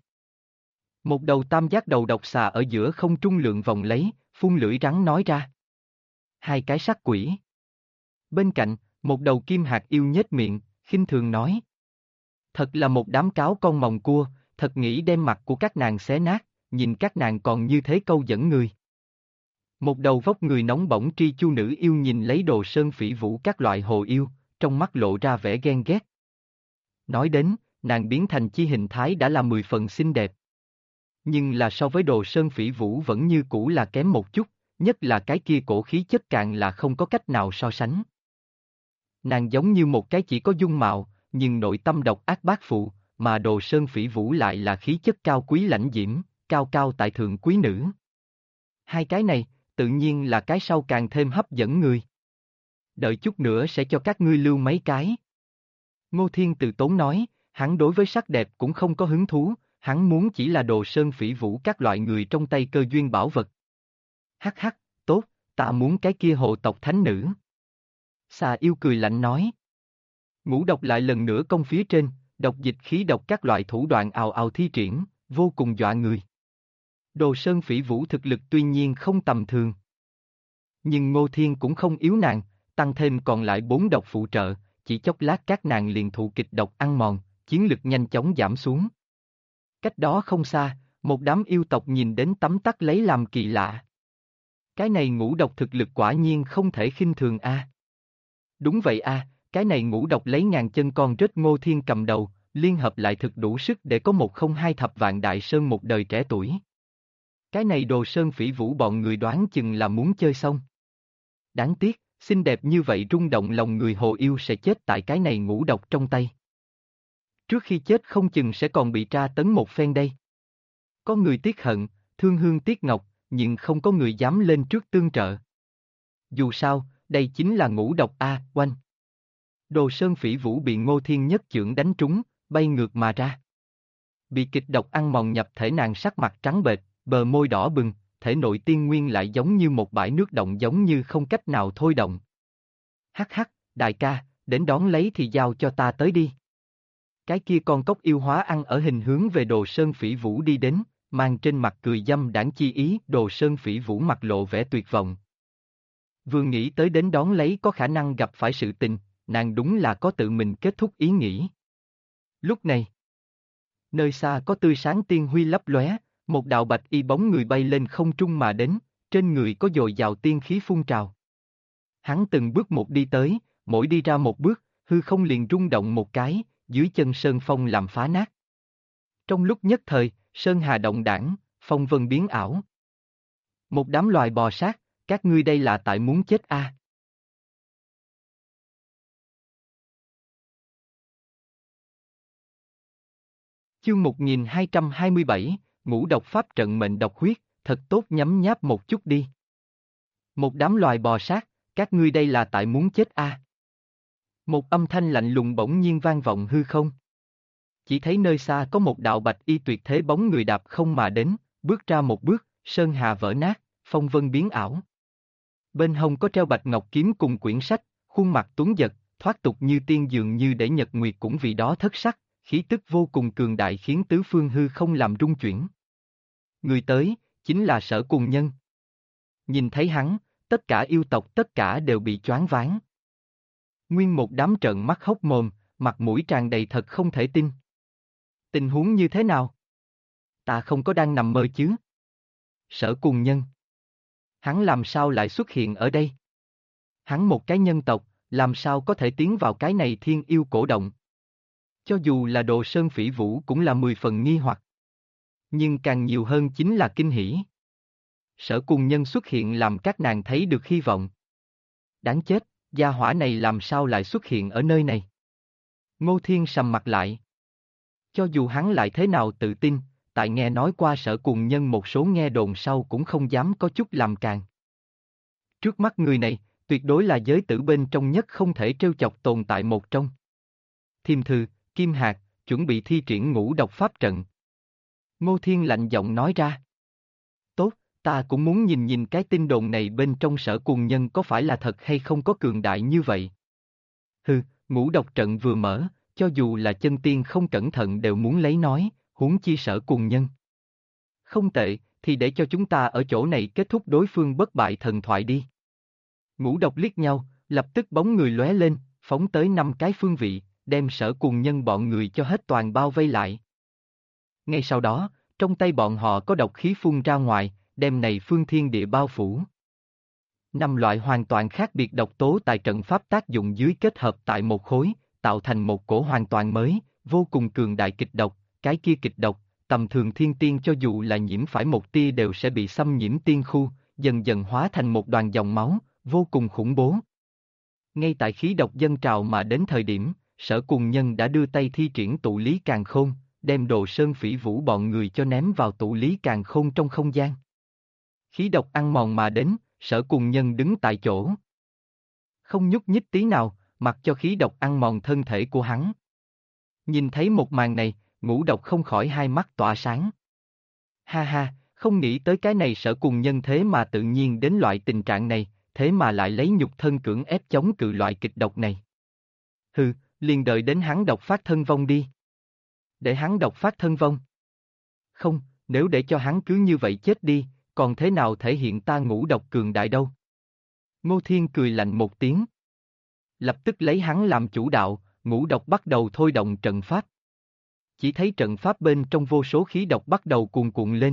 Một đầu tam giác đầu độc xà ở giữa không trung lượn vòng lấy, phun lưỡi rắn nói ra. Hai cái sắc quỷ. Bên cạnh, một đầu kim hạt yêu nhếch miệng, khinh thường nói. Thật là một đám cáo con mòng cua, thật nghĩ đem mặt của các nàng xé nát, nhìn các nàng còn như thế câu dẫn người. Một đầu vóc người nóng bỏng tri chu nữ yêu nhìn lấy Đồ Sơn Phỉ Vũ các loại hồ yêu, trong mắt lộ ra vẻ ghen ghét. Nói đến, nàng biến thành chi hình thái đã là 10 phần xinh đẹp. Nhưng là so với Đồ Sơn Phỉ Vũ vẫn như cũ là kém một chút, nhất là cái kia cổ khí chất càng là không có cách nào so sánh. Nàng giống như một cái chỉ có dung mạo, nhưng nội tâm độc ác bát phụ, mà Đồ Sơn Phỉ Vũ lại là khí chất cao quý lãnh diễm, cao cao tại thượng quý nữ. Hai cái này, tự nhiên là cái sau càng thêm hấp dẫn người. Đợi chút nữa sẽ cho các ngươi lưu mấy cái. Ngô Thiên từ tốn nói, hắn đối với sắc đẹp cũng không có hứng thú, hắn muốn chỉ là Đồ Sơn Phỉ Vũ các loại người trong tay cơ duyên bảo vật. Hắc hắc, tốt, ta muốn cái kia hộ tộc thánh nữ. Xà yêu cười lạnh nói. Ngũ độc lại lần nữa công phía trên, độc dịch khí độc các loại thủ đoạn ào ào thi triển, vô cùng dọa người. Đồ Sơn Phỉ Vũ thực lực tuy nhiên không tầm thường. Nhưng Ngô Thiên cũng không yếu nàng, tăng thêm còn lại 4 độc phụ trợ, chỉ chốc lát các nàng liền thụ kịch độc ăn mòn, chiến lực nhanh chóng giảm xuống. Cách đó không xa, một đám yêu tộc nhìn đến tấm tắc lấy làm kỳ lạ. Cái này ngũ độc thực lực quả nhiên không thể khinh thường a. Đúng vậy a, cái này ngũ độc lấy ngàn chân con rết Ngô Thiên cầm đầu, liên hợp lại thực đủ sức để có 102 thập vạn đại sơn một đời trẻ tuổi. Cái này Đồ Sơn Phỉ Vũ bọn người đoán chừng là muốn chơi xong. Đáng tiếc, xinh đẹp như vậy rung động lòng người hồ yêu sẽ chết tại cái này ngũ độc trong tay. Trước khi chết không chừng sẽ còn bị tra tấn một phen đây. Có người tiếc hận, thương hương tiếc ngọc, nhưng không có người dám lên trước tương trợ. Dù sao, đây chính là ngũ độc a, oanh. Đồ Sơn Phỉ Vũ bị Ngô Thiên nhất chưởng đánh trúng, bay ngược mà ra. Bị kịch độc ăn mòn nhập thể, nàng sắc mặt trắng bệch, bờ môi đỏ bừng, thể nội tiên nguyên lại giống như một bãi nước động, giống như không cách nào thôi động. Hắc hắc, đại ca, đến đón lấy thì giao cho ta tới đi. Cái kia con cóc yêu hóa ăn ở hình hướng về Đồ Sơn Phỉ Vũ đi đến, mang trên mặt cười dâm đãng chi ý. Đồ Sơn Phỉ Vũ mặt lộ vẻ tuyệt vọng. Vừa nghĩ tới đến đón lấy có khả năng gặp phải sự tình, nàng đúng là có tự mình kết thúc ý nghĩ. Lúc này, nơi xa có tươi sáng tiên huy lấp lóe, một đạo bạch y bóng người bay lên không trung mà đến, trên người có dồi dào tiên khí phun trào. Hắn từng bước một đi tới, mỗi đi ra một bước, hư không liền rung động một cái, dưới chân sơn phong làm phá nát. Trong lúc nhất thời, sơn hà động đảng, phong vân biến ảo. Một đám loài bò sát, các ngươi đây là tại muốn chết a? Chương 1227, ngũ độc pháp trận mệnh độc huyết, thật tốt nhấm nháp một chút đi. Một đám loài bò sát, các ngươi đây là tại muốn chết a? Một âm thanh lạnh lùng bỗng nhiên vang vọng hư không. Chỉ thấy nơi xa có một đạo bạch y tuyệt thế bóng người đạp không mà đến, bước ra một bước, sơn hà vỡ nát, phong vân biến ảo. Bên hông có treo bạch ngọc kiếm cùng quyển sách, khuôn mặt tuấn giật, thoát tục như tiên, dường như để nhật nguyệt cũng vì đó thất sắc, khí tức vô cùng cường đại khiến tứ phương hư không làm rung chuyển. Người tới, chính là Sở Cùng Nhân. Nhìn thấy hắn, tất cả yêu tộc tất cả đều bị choáng váng. Nguyên một đám trợn mắt hốc mồm, mặt mũi tràn đầy thật không thể tin. Tình huống như thế nào? Ta không có đang nằm mơ chứ? Sở Cùng Nhân. Hắn làm sao lại xuất hiện ở đây? Hắn một cái nhân tộc, làm sao có thể tiến vào cái này thiên yêu cổ động? Cho dù là Đồ Sơn Phỉ Vũ cũng là 10 phần nghi hoặc. Nhưng càng nhiều hơn chính là kinh hỉ. Sở Cùng Nhân xuất hiện làm các nàng thấy được hy vọng. Đáng chết, gia hỏa này làm sao lại xuất hiện ở nơi này? Ngô Thiên sầm mặt lại. Cho dù hắn lại thế nào tự tin, tại nghe nói qua Sở Cùng Nhân một số nghe đồn sau cũng không dám có chút làm càng. Trước mắt người này, tuyệt đối là giới tử bên trong nhất không thể trêu chọc tồn tại một trong. Thiêm Thư, Kim Hạc, chuẩn bị thi triển ngũ độc pháp trận. Ngô Thiên lạnh giọng nói ra. Tốt, ta cũng muốn nhìn nhìn cái tin đồn này bên trong Sở Cùng Nhân có phải là thật hay không, có cường đại như vậy. Hừ, ngũ độc trận vừa mở, cho dù là chân tiên không cẩn thận đều muốn lấy nói, huống chi Sở Cùng Nhân. Không tệ, thì để cho chúng ta ở chỗ này kết thúc đối phương bất bại thần thoại đi. Ngũ độc liếc nhau, lập tức bóng người lóe lên, phóng tới 5 cái phương vị, đem Sở Cùng Nhân bọn người cho hết toàn bao vây lại. Ngay sau đó, trong tay bọn họ có độc khí phun ra ngoài, đem này phương thiên địa bao phủ. 5 loại hoàn toàn khác biệt độc tố tại trận pháp tác dụng dưới kết hợp tại một khối, tạo thành một cổ hoàn toàn mới, vô cùng cường đại kịch độc. Cái kia kịch độc, tầm thường thiên tiên cho dù là nhiễm phải một tia đều sẽ bị xâm nhiễm tiên khu, dần dần hóa thành một đoàn dòng máu, vô cùng khủng bố. Ngay tại khí độc dâng trào mà đến thời điểm, Sở Cùng Nhân đã đưa tay thi triển tụ lý càn khôn, đem Đồ Sơn Phỉ Vũ bọn người cho ném vào tụ lý càn khôn trong không gian. Khí độc ăn mòn mà đến, Sở Cùng Nhân đứng tại chỗ. Không nhúc nhích tí nào, mặc cho khí độc ăn mòn thân thể của hắn. Nhìn thấy một màn này, Ngũ độc không khỏi hai mắt tỏa sáng. Ha ha, không nghĩ tới cái này Sở Cùng Nhân thế mà tự nhiên đến loại tình trạng này, thế mà lại lấy nhục thân cưỡng ép chống cự loại kịch độc này. Hừ, liền đợi đến hắn độc phát thân vong đi. Để hắn độc phát thân vong. Không, nếu để cho hắn cứ như vậy chết đi, còn thế nào thể hiện ta Ngũ độc cường đại đâu. Ngô Thiên cười lạnh một tiếng. Lập tức lấy hắn làm chủ đạo, Ngũ độc bắt đầu thôi động trận pháp. Chỉ thấy trận pháp bên trong vô số khí độc bắt đầu cuồn cuộn lên.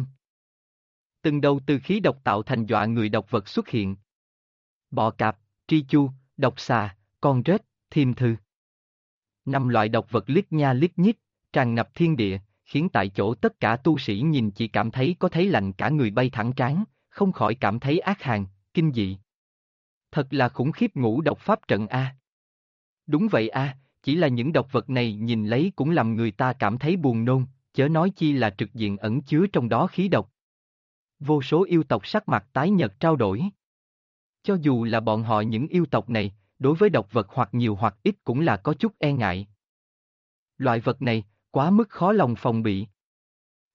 Từng đầu từ khí độc tạo thành dọa người độc vật xuất hiện. Bọ cạp, tri chu, độc xà, con rết, thiềm thư. 5 loại độc vật liếc nha liếc nhít, tràn ngập thiên địa, khiến tại chỗ tất cả tu sĩ nhìn chỉ cảm thấy có thấy lạnh cả người bay thẳng trán, không khỏi cảm thấy ác hàn, kinh dị. Thật là khủng khiếp ngũ độc pháp trận a. Đúng vậy a, chỉ là những độc vật này nhìn lấy cũng làm người ta cảm thấy buồn nôn, chớ nói chi là trực diện ẩn chứa trong đó khí độc. Vô số yêu tộc sắc mặt tái nhợt trao đổi. Cho dù là bọn họ những yêu tộc này, đối với độc vật hoặc nhiều hoặc ít cũng là có chút e ngại. Loại vật này, quá mức khó lòng phòng bị.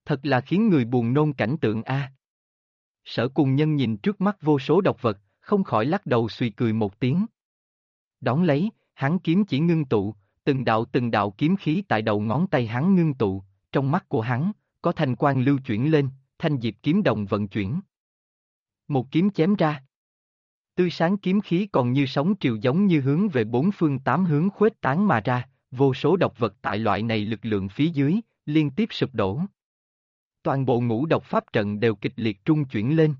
Thật là khiến người buồn nôn cảnh tượng a. Sở Cùng Nhân nhìn trước mắt vô số độc vật, không khỏi lắc đầu suy cười một tiếng. Đón lấy, hắn kiếm chỉ ngưng tụ, từng đạo kiếm khí tại đầu ngón tay hắn ngưng tụ, trong mắt của hắn, có thanh quang lưu chuyển lên, thanh diệp kiếm đồng vận chuyển. Một kiếm chém ra. Tươi sáng kiếm khí còn như sóng triều giống như hướng về bốn phương tám hướng khuếch tán mà ra, vô số độc vật tại loại này lực lượng phía dưới, liên tiếp sụp đổ. Toàn bộ ngũ độc pháp trận đều kịch liệt trung chuyển lên.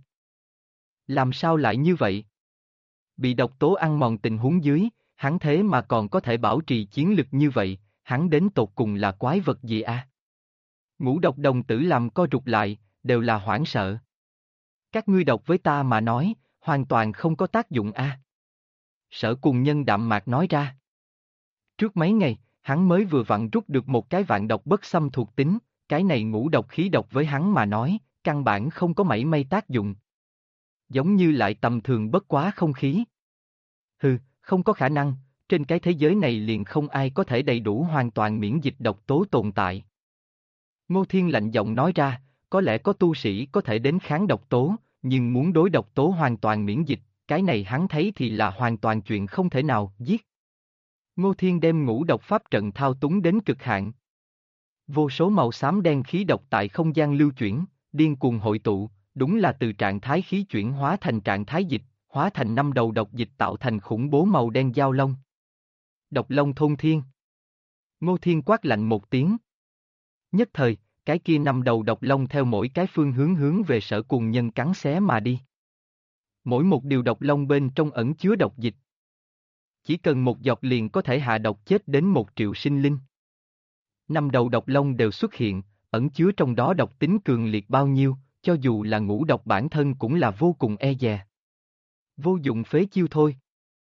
Làm sao lại như vậy? Bị độc tố ăn mòn tình huống dưới, hắn thế mà còn có thể bảo trì chiến lực như vậy, hắn đến tột cùng là quái vật gì a? Ngũ độc đồng tử làm co rụt lại, đều là hoảng sợ. Các ngươi độc với ta mà nói, hoàn toàn không có tác dụng a. Sở Cùng Nhân đạm mạc nói ra. Trước mấy ngày, hắn mới vừa vặn rút được một cái vạn độc bất xâm thuộc tính, cái này ngũ độc khí độc với hắn mà nói, căn bản không có mảy may tác dụng. Giống như lại tầm thường bất quá không khí. Hừ, không có khả năng, trên cái thế giới này liền không ai có thể đầy đủ hoàn toàn miễn dịch độc tố tồn tại. Ngô Thiên lạnh giọng nói ra, có lẽ có tu sĩ có thể đến kháng độc tố, nhưng muốn đối độc tố hoàn toàn miễn dịch, cái này hắn thấy thì là hoàn toàn chuyện không thể nào, giết. Ngô Thiên đem ngũ độc pháp trận thao túng đến cực hạn. Vô số màu xám đen khí độc tại không gian lưu chuyển, điên cuồng hội tụ, đúng là từ trạng thái khí chuyển hóa thành trạng thái dịch, hóa thành 5 đầu độc dịch tạo thành khủng bố màu đen giao long. Độc long thôn thiên. Ngô Thiên quát lạnh một tiếng. Nhất thời, cái kia 5 đầu độc long theo mỗi cái phương hướng hướng về Sở Cùng Nhân cắn xé mà đi. Mỗi một điều độc long bên trong ẩn chứa độc dịch. Chỉ cần một giọt liền có thể hạ độc chết đến 1 triệu sinh linh. 5 đầu độc long đều xuất hiện, ẩn chứa trong đó độc tính cường liệt bao nhiêu, cho dù là ngũ độc bản thân cũng là vô cùng e dè. Vô dụng phế chiêu thôi.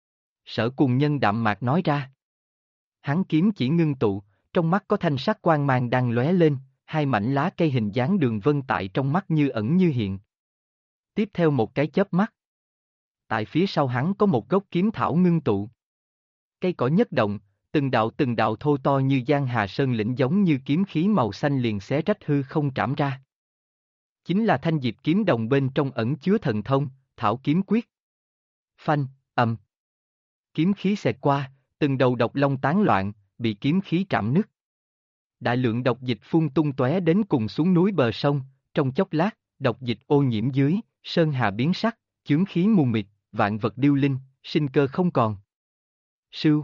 Sở Cùng Nhân đạm mạc nói ra. Hắn kiếm chỉ ngưng tụ, trong mắt có thanh sắc quang mang đang lóe lên, hai mảnh lá cây hình dáng đường vân tại trong mắt như ẩn như hiện. Tiếp theo một cái chớp mắt. Tại phía sau hắn có một gốc kiếm thảo ngưng tụ. Cây cỏ nhất động, từng đạo thô to như giang hà sơn lĩnh giống như kiếm khí màu xanh liền xé rách hư không trảm ra. Chính là thanh diệp kiếm đồng bên trong ẩn chứa thần thông, thảo kiếm quyết. Phanh, ầm. Kiếm khí xẹt qua, từng đầu độc long tán loạn, bị kiếm khí trảm nứt. Đại lượng độc dịch phun tung tóe đến cùng xuống núi bờ sông, trong chốc lát, độc dịch ô nhiễm dưới, sơn hà biến sắc, chướng khí mù mịt, vạn vật điêu linh, sinh cơ không còn. Sưu.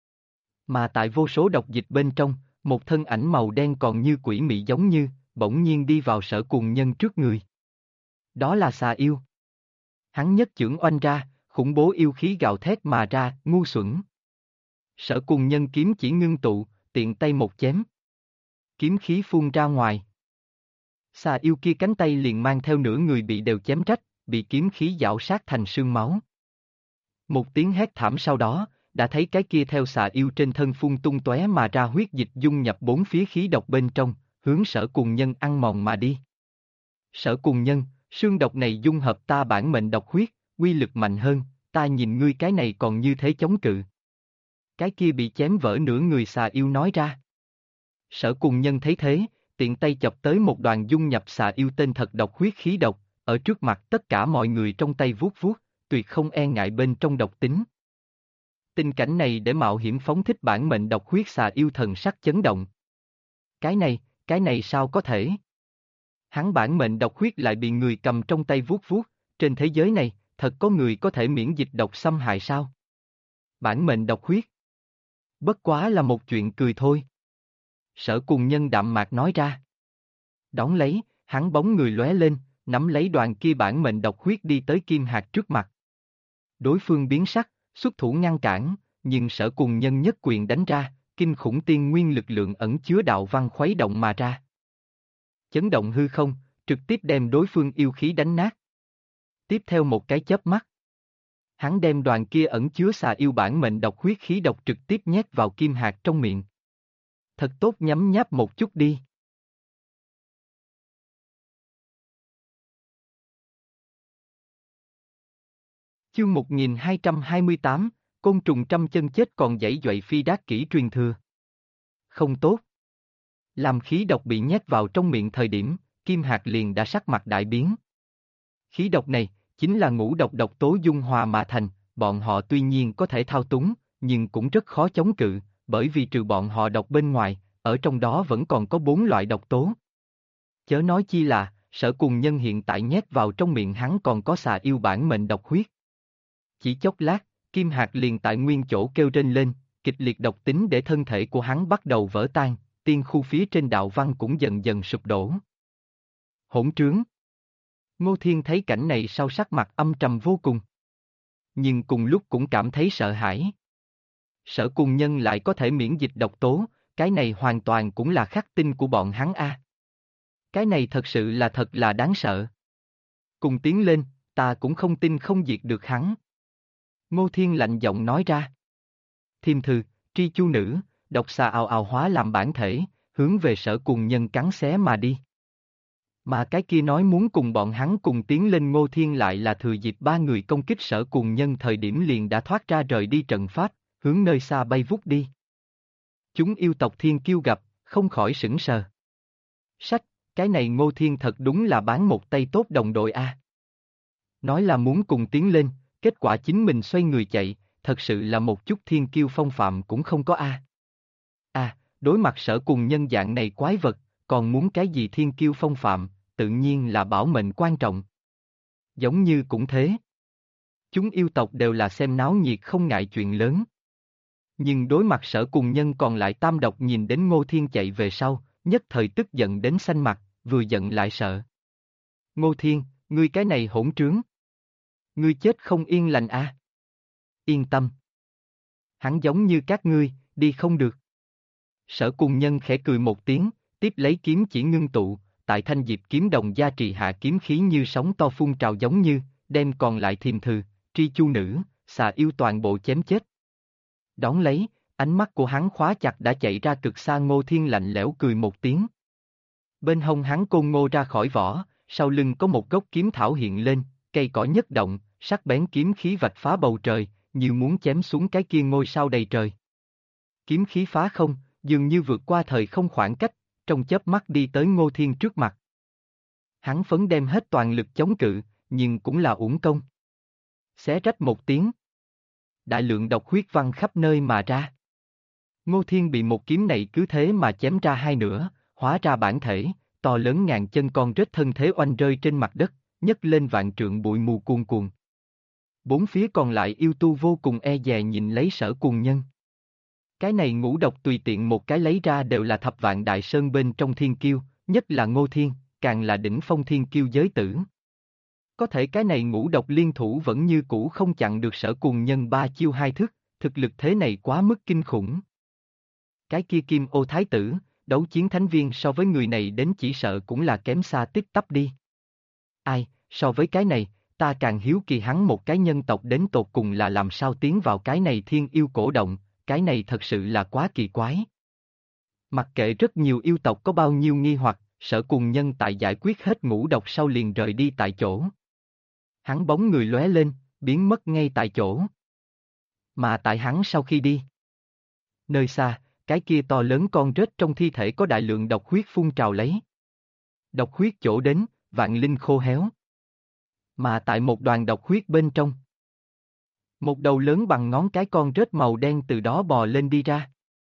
Mà tại vô số độc dịch bên trong, một thân ảnh màu đen còn như quỷ mị giống như, bỗng nhiên đi vào Sở Cùng Nhân trước người. Đó là xà yêu. Hắn nhất chưởng oanh ra, khủng bố yêu khí gào thét mà ra, ngu xuẩn. Sở Cùng Nhân kiếm chỉ ngưng tụ, tiện tay một chém. Kiếm khí phun ra ngoài. Xà yêu kia cánh tay liền mang theo nửa người bị đều chém rách, bị kiếm khí giảo sát thành sương máu. Một tiếng hét thảm sau đó, đã thấy cái kia theo xà yêu trên thân phun tung tóe mà ra huyết dịch dung nhập bốn phía khí độc bên trong, hướng Sở Cùng Nhân ăn mòn mà đi. Sở Cùng Nhân, xương độc này dung hợp ta bản mệnh độc huyết, uy lực mạnh hơn, ta nhìn ngươi cái này còn như thế chống cự. Cái kia bị chém vỡ nửa người xà yêu nói ra. Sở Cùng Nhân thấy thế, tiện tay chọc tới một đoàn dung nhập xà yêu tên thật độc huyết khí độc, ở trước mặt tất cả mọi người trong tay vuốt vuốt, tuyệt không e ngại bên trong độc tính. Tình cảnh này để mạo hiểm phóng thích bản mệnh độc huyết xà yêu thần sắc chấn động. Cái này sao có thể? Hắn bản mệnh độc huyết lại bị người cầm trong tay vuốt vuốt, trên thế giới này, thật có người có thể miễn dịch độc xâm hại sao? Bản mệnh độc huyết. Bất quá là một chuyện cười thôi. Sở Cùng Nhân đạm mạc nói ra. Đón lấy, hắn bóng người lóe lên, nắm lấy đoàn kia bản mệnh độc huyết đi tới Kim Hạc trước mặt. Đối phương biến sắc, xuất thủ ngăn cản, nhưng Sở Cùng Nhân nhất quyền đánh ra, kinh khủng tiên nguyên lực lượng ẩn chứa đạo văn khuấy động mà ra. Chấn động hư không, trực tiếp đem đối phương yêu khí đánh nát. Tiếp theo một cái chớp mắt, hắn đem đoàn kia ẩn chứa xà yêu bản mệnh độc huyết khí độc trực tiếp nhét vào Kim Hạc trong miệng. Thật tốt nhấm nháp một chút đi. Chương 1228, côn trùng trăm chân chết còn giãy giụa phi đát kỹ truyền thừa. Không tốt. Làm khí độc bị nhét vào trong miệng thời điểm, Kim Hạc liền đã sắc mặt đại biến. Khí độc này, chính là ngũ độc độc tố dung hòa mà thành, bọn họ tuy nhiên có thể thao túng, nhưng cũng rất khó chống cự, bởi vì trừ bọn họ độc bên ngoài, ở trong đó vẫn còn có 4 loại độc tố. Chớ nói chi là, Sở Cùng Nhân hiện tại nhét vào trong miệng hắn còn có xà yêu bản mệnh độc huyết. Chỉ chốc lát, Kim Hạc liền tại nguyên chỗ kêu rên lên, kịch liệt độc tính để thân thể của hắn bắt đầu vỡ tan, tiên khu phía trên đạo văn cũng dần dần sụp đổ. Hỗn trướng! Ngô Thiên thấy cảnh này sau sắc mặt âm trầm vô cùng. Nhưng cùng lúc cũng cảm thấy sợ hãi. Sở Cùng Nhân lại có thể miễn dịch độc tố, cái này hoàn toàn cũng là khắc tinh của bọn hắn a. Cái này thật là đáng sợ. Cùng tiến lên, ta cũng không tin không diệt được hắn. Ngô Thiên lạnh giọng nói ra. Thiêm thư, tri chu nữ, độc xà ào ào hóa làm bản thể, hướng về Sở Cùng Nhân cắn xé mà đi. Mà cái kia nói muốn cùng bọn hắn cùng tiến lên Ngô Thiên lại là thừa dịp 3 người công kích Sở Cùng Nhân thời điểm liền đã thoát ra rời đi trận pháp, hướng nơi xa bay vút đi. Chúng yêu tộc Thiên Kiêu gặp, không khỏi sững sờ. Sách, cái này Ngô Thiên thật đúng là bán một tay tốt đồng đội a. Nói là muốn cùng tiến lên, kết quả chính mình xoay người chạy, thật sự là một chút Thiên Kiêu phong phạm cũng không có a. Đối mặt Sở Cùng Nhân dạng này quái vật, còn muốn cái gì Thiên Kiêu phong phạm, tự nhiên là bảo mệnh quan trọng. Giống như cũng thế. Chúng yêu tộc đều là xem náo nhiệt không ngại chuyện lớn. Nhưng đối mặt Sở Cùng Nhân còn lại tam độc nhìn đến Ngô Thiên chạy về sau, nhất thời tức giận đến xanh mặt, vừa giận lại sợ. Ngô Thiên, ngươi cái này hỗn trướng. Ngươi chết không yên lành a. Yên tâm. Hắn giống như các ngươi, đi không được. Sở Cùng Nhân khẽ cười một tiếng, tiếp lấy kiếm chỉ ngưng tụ, tại thanh diệp kiếm đồng gia trì hạ kiếm khí như sóng to phun trào giống như, đem còn lại Thiềm Thư, tri chu nữ, xà yêu toàn bộ chém chết. Đón lấy, ánh mắt của hắn khóa chặt đã chạy ra cực xa Ngô Thiên lạnh lẽo cười một tiếng. Bên hông hắn côn ngô ra khỏi vỏ, sau lưng có một gốc kiếm thảo hiện lên, cây cỏ nhất động, sắc bén kiếm khí vạch phá bầu trời, như muốn chém xuống cái kia ngôi sao đầy trời. Kiếm khí phá không, dường như vượt qua thời không khoảng cách, trong chớp mắt đi tới Ngô Thiên trước mặt. Hắn phấn đem hết toàn lực chống cự, nhưng cũng là uổng công. Xé rách một tiếng. Đại lượng độc huyết văng khắp nơi mà ra. Ngô Thiên bị một kiếm này cứ thế mà chém ra hai nửa, hóa ra bản thể, to lớn ngàn chân con rết thân thế oanh rơi trên mặt đất, nhấc lên vạn trượng bụi mù cuồn cuộn. Bốn phía còn lại yêu tu vô cùng e dè nhìn lấy Sở Cùng Nhân. Cái này ngũ độc tùy tiện một cái lấy ra đều là thập vạn đại sơn bên trong thiên kiêu, nhất là Ngô Thiên, càng là đỉnh phong thiên kiêu giới tử. Có thể cái này ngũ độc liên thủ vẫn như cũ không chặn được Sở Cùng Nhân 3 chiêu 2 thức, thực lực thế này quá mức kinh khủng. Cái kia Kim Ô Thái Tử, đấu chiến thánh viên so với người này đến chỉ sợ cũng là kém xa tít tắp đi. Ai, so với cái này, ta càng hiếu kỳ hắn một cái nhân tộc đến tột cùng là làm sao tiến vào cái này thiên yêu cổ động, cái này thật sự là quá kỳ quái. Mặc kệ rất nhiều yêu tộc có bao nhiêu nghi hoặc, Sở Cùng Nhân tại giải quyết hết ngũ độc sau liền rời đi tại chỗ. Hắn bóng người lóe lên, biến mất ngay tại chỗ. Mà tại hắn sau khi đi, nơi xa, cái kia to lớn con rết trong thi thể có đại lượng độc huyết phun trào lấy. Độc huyết chỗ đến, vạn linh khô héo. Mà tại một đoàn độc huyết bên trong, một đầu lớn bằng ngón cái con rết màu đen từ đó bò lên đi ra.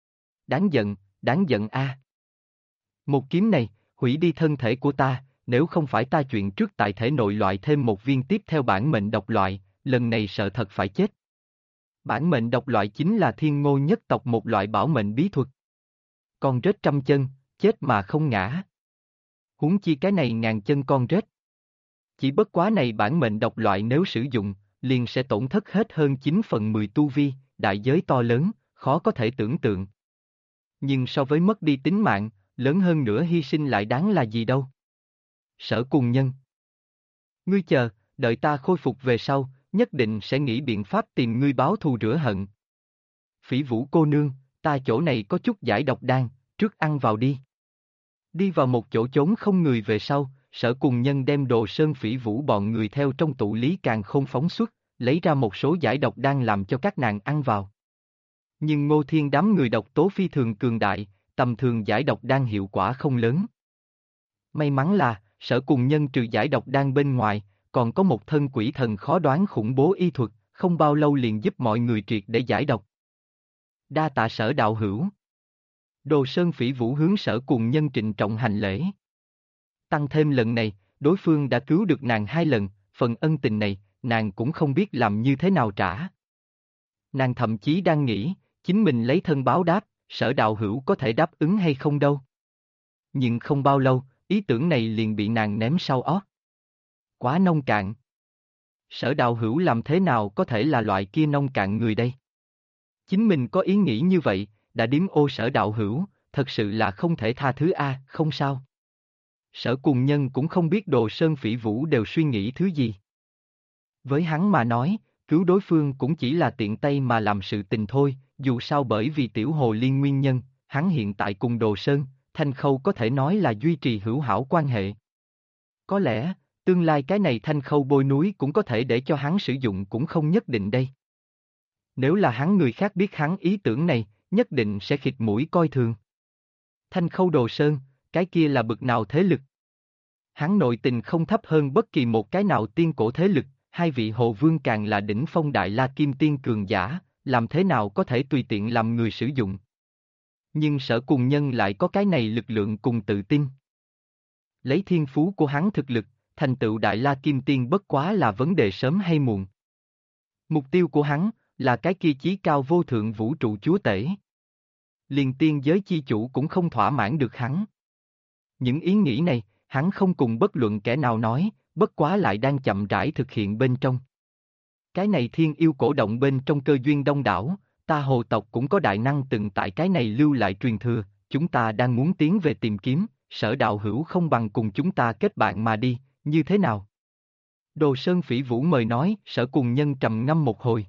Đáng giận a. Một kiếm này, hủy đi thân thể của ta, nếu không phải ta chuyện trước tại thể nội loại thêm một viên tiếp theo bản mệnh độc loại, lần này sợ thật phải chết. Bản mệnh độc loại chính là thiên ngô nhất tộc một loại bảo mệnh bí thuật. Con rết trăm chân, chết mà không ngã. Huống chi cái này ngàn chân con rết. Chỉ bất quá này bản mệnh độc loại nếu sử dụng, liền sẽ tổn thất hết hơn 9/10 tu vi, đại giới to lớn, khó có thể tưởng tượng. Nhưng so với mất đi tính mạng, lớn hơn nữa hy sinh lại đáng là gì đâu. Sở Cùng Nhân. Ngươi chờ, đợi ta khôi phục về sau, nhất định sẽ nghĩ biện pháp tìm ngươi báo thù rửa hận. Phỉ Vũ cô nương, ta chỗ này có chút giải độc đan, trước ăn vào đi. Đi vào một chỗ trốn không người về sau, Sở Cùng Nhân đem Đồ Sơn Phỉ Vũ bọn người theo trong tụ lý càn khôn phóng xuất, lấy ra một số giải độc đan làm cho các nàng ăn vào. Nhưng Ngô Thiên đám người độc tố phi thường cường đại, tầm thường giải độc đan hiệu quả không lớn. May mắn là, Sở Cùng Nhân trừ giải độc đan bên ngoài, còn có một thân quỷ thần khó đoán khủng bố y thuật, không bao lâu liền giúp mọi người triệt để giải độc. Đa tạ Sở đạo hữu. Đồ Sơn Phỉ Vũ hướng Sở Cùng Nhân trịnh trọng hành lễ. Tăng thêm lần này, đối phương đã cứu được nàng 2 lần, phần ân tình này, nàng cũng không biết làm như thế nào trả. Nàng thậm chí đang nghĩ, chính mình lấy thân báo đáp, Sở đạo hữu có thể đáp ứng hay không đâu. Nhưng không bao lâu, ý tưởng này liền bị nàng ném sau ót. Quá nông cạn. Sở đạo hữu làm thế nào có thể là loại kia nông cạn người đây? Chính mình có ý nghĩ như vậy, đã điếm ô Sở đạo hữu, thật sự là không thể tha thứ không sao. Sở Cùng Nhân cũng không biết Đồ Sơn Phỉ Vũ đều suy nghĩ thứ gì. Với hắn mà nói, cứu đối phương cũng chỉ là tiện tay mà làm sự tình thôi, dù sao bởi vì tiểu hồ liên nguyên nhân, hắn hiện tại cùng Đồ Sơn, Thanh Khâu có thể nói là duy trì hữu hảo quan hệ. Có lẽ, tương lai cái này Thanh Khâu bôi núi cũng có thể để cho hắn sử dụng cũng không nhất định đây. Nếu là hắn người khác biết hắn ý tưởng này, nhất định sẽ khịt mũi coi thường. Thanh Khâu Đồ Sơn, cái kia là bực nào thế lực? Hắn nội tình không thấp hơn bất kỳ một cái nào tiên cổ thế lực, 2 vị hồ vương càng là đỉnh phong đại la kim tiên cường giả, làm thế nào có thể tùy tiện làm người sử dụng. Nhưng Sở Cùng Nhân lại có cái này lực lượng cùng tự tin. Lấy thiên phú của hắn thực lực, thành tựu đại la kim tiên bất quá là vấn đề sớm hay muộn. Mục tiêu của hắn, là cái kia chí cao vô thượng vũ trụ chúa tể. Liền tiên giới chi chủ cũng không thỏa mãn được hắn. Những ý nghĩ này, hắn không cùng bất luận kẻ nào nói, bất quá lại đang chậm rãi thực hiện bên trong. Cái này thiên yêu cổ động bên trong cơ duyên đông đảo, ta hồ tộc cũng có đại năng từng tại cái này lưu lại truyền thừa, chúng ta đang muốn tiến về tìm kiếm, Sở đạo hữu không bằng cùng chúng ta kết bạn mà đi, như thế nào? Đồ Sơn Phỉ Vũ mời nói, Sở Cùng Nhân trầm ngâm một hồi.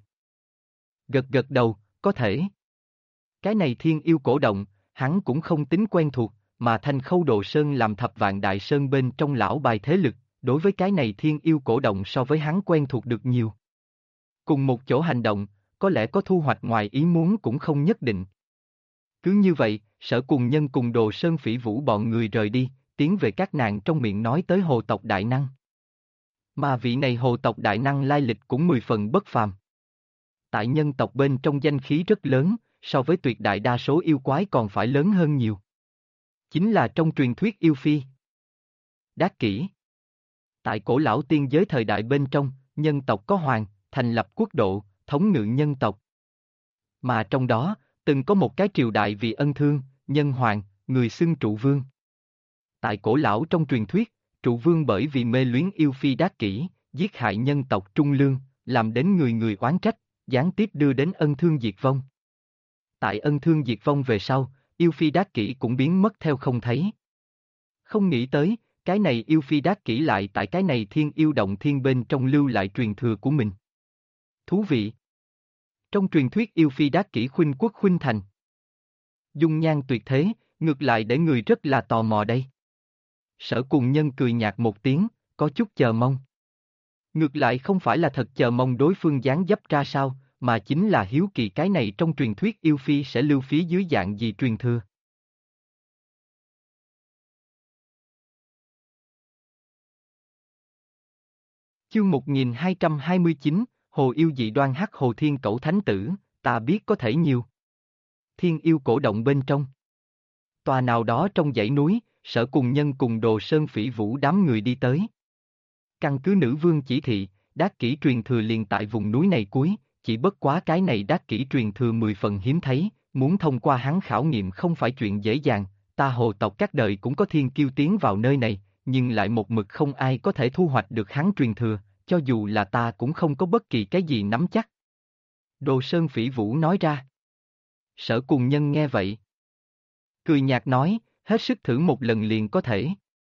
Gật gật đầu, có thể. Cái này thiên yêu cổ động, hắn cũng không tính quen thuộc, mà Thanh Khâu Đồ Sơn làm Thập Vạn Đại Sơn bên trong lão bài thế lực, đối với cái này thiên yêu cổ động so với hắn quen thuộc được nhiều. Cùng một chỗ hành động, có lẽ có thu hoạch ngoài ý muốn cũng không nhất định. Cứ như vậy, Sở Cùng Nhân cùng Đồ Sơn Phỉ Vũ bọn người rời đi, tiến về các nàng trong miệng nói tới hồ tộc đại năng. Mà vị này hồ tộc đại năng lai lịch cũng 10 phần bất phàm. Tại nhân tộc bên trong danh khí rất lớn, so với tuyệt đại đa số yêu quái còn phải lớn hơn nhiều. Chính là trong truyền thuyết yêu phi. Đát kỷ. Tại cổ lão tiên giới thời đại bên trong, nhân tộc có hoàng, thành lập quốc độ, thống ngự nhân tộc. Mà trong đó, từng có một cái triều đại vì ân thương, nhân hoàng, người xưng trụ vương. Tại cổ lão trong truyền thuyết, trụ vương bởi vì mê luyến yêu phi Đát kỷ, giết hại nhân tộc trung lương, làm đến người người oán trách, gián tiếp đưa đến ân thương diệt vong. Tại ân thương diệt vong về sau, yêu phi Đát kỷ cũng biến mất theo không thấy. Không nghĩ tới, cái này yêu phi Đát kỷ lại tại cái này thiên yêu động thiên bên trong lưu lại truyền thừa của mình. Thú vị. Trong truyền thuyết yêu phi Đát kỷ khuynh quốc khuynh thành. Dung nhan tuyệt thế, ngược lại để người rất là tò mò đây. Sở Cùng Nhân cười nhạt một tiếng, có chút chờ mong. Ngược lại không phải là thật chờ mong đối phương dáng dấp ra sao, mà chính là hiếu kỳ cái này trong truyền thuyết yêu phi sẽ lưu phía dưới dạng gì truyền thừa. Chương 1229, Hồ yêu dị đoan hắc hồ thiên cẩu thánh tử, ta biết có thể nhiều. Thiên yêu cổ động bên trong. Tòa nào đó trong dãy núi, Sở Cùng Nhân cùng Đồ Sơn Phỉ Vũ đám người đi tới. Căn cứ nữ vương chỉ thị, Đát kỷ truyền thừa liền tại vùng núi này cuối, chỉ bất quá cái này Đát kỷ truyền thừa 10 phần hiếm thấy, muốn thông qua hắn khảo nghiệm không phải chuyện dễ dàng, ta hồ tộc các đời cũng có thiên kiêu tiến vào nơi này, nhưng lại một mực không ai có thể thu hoạch được hắn truyền thừa, cho dù là ta cũng không có bất kỳ cái gì nắm chắc. Đồ Sơn Phỉ Vũ nói ra. Sở Cùng Nhân nghe vậy. Cười nhạt nói, hết sức thử một lần liền có thể.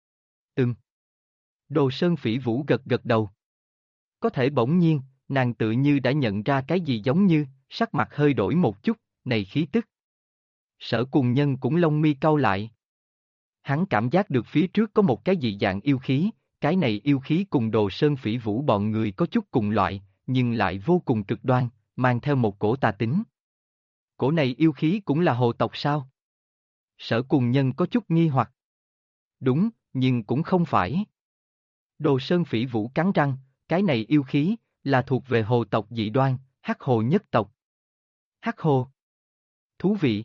Đồ Sơn Phỉ Vũ gật gật đầu. Có thể bỗng nhiên, nàng tự như đã nhận ra cái gì giống như, sắc mặt hơi đổi một chút, này khí tức. Sở Cùng Nhân cũng lông mi cau lại. Hắn cảm giác được phía trước có một cái dị dạng yêu khí, cái này yêu khí cùng Đồ Sơn Phỉ Vũ bọn người có chút cùng loại, nhưng lại vô cùng cực đoan, mang theo một cổ tà tính. Cổ này yêu khí cũng là hồ tộc sao? Sở Cùng Nhân có chút nghi hoặc. Đúng, nhưng cũng không phải. Đồ Sơn Phỉ Vũ cắn răng, cái này yêu khí, là thuộc về hồ tộc dị đoan, Hắc Hồ nhất tộc. Hắc Hồ. Thú vị.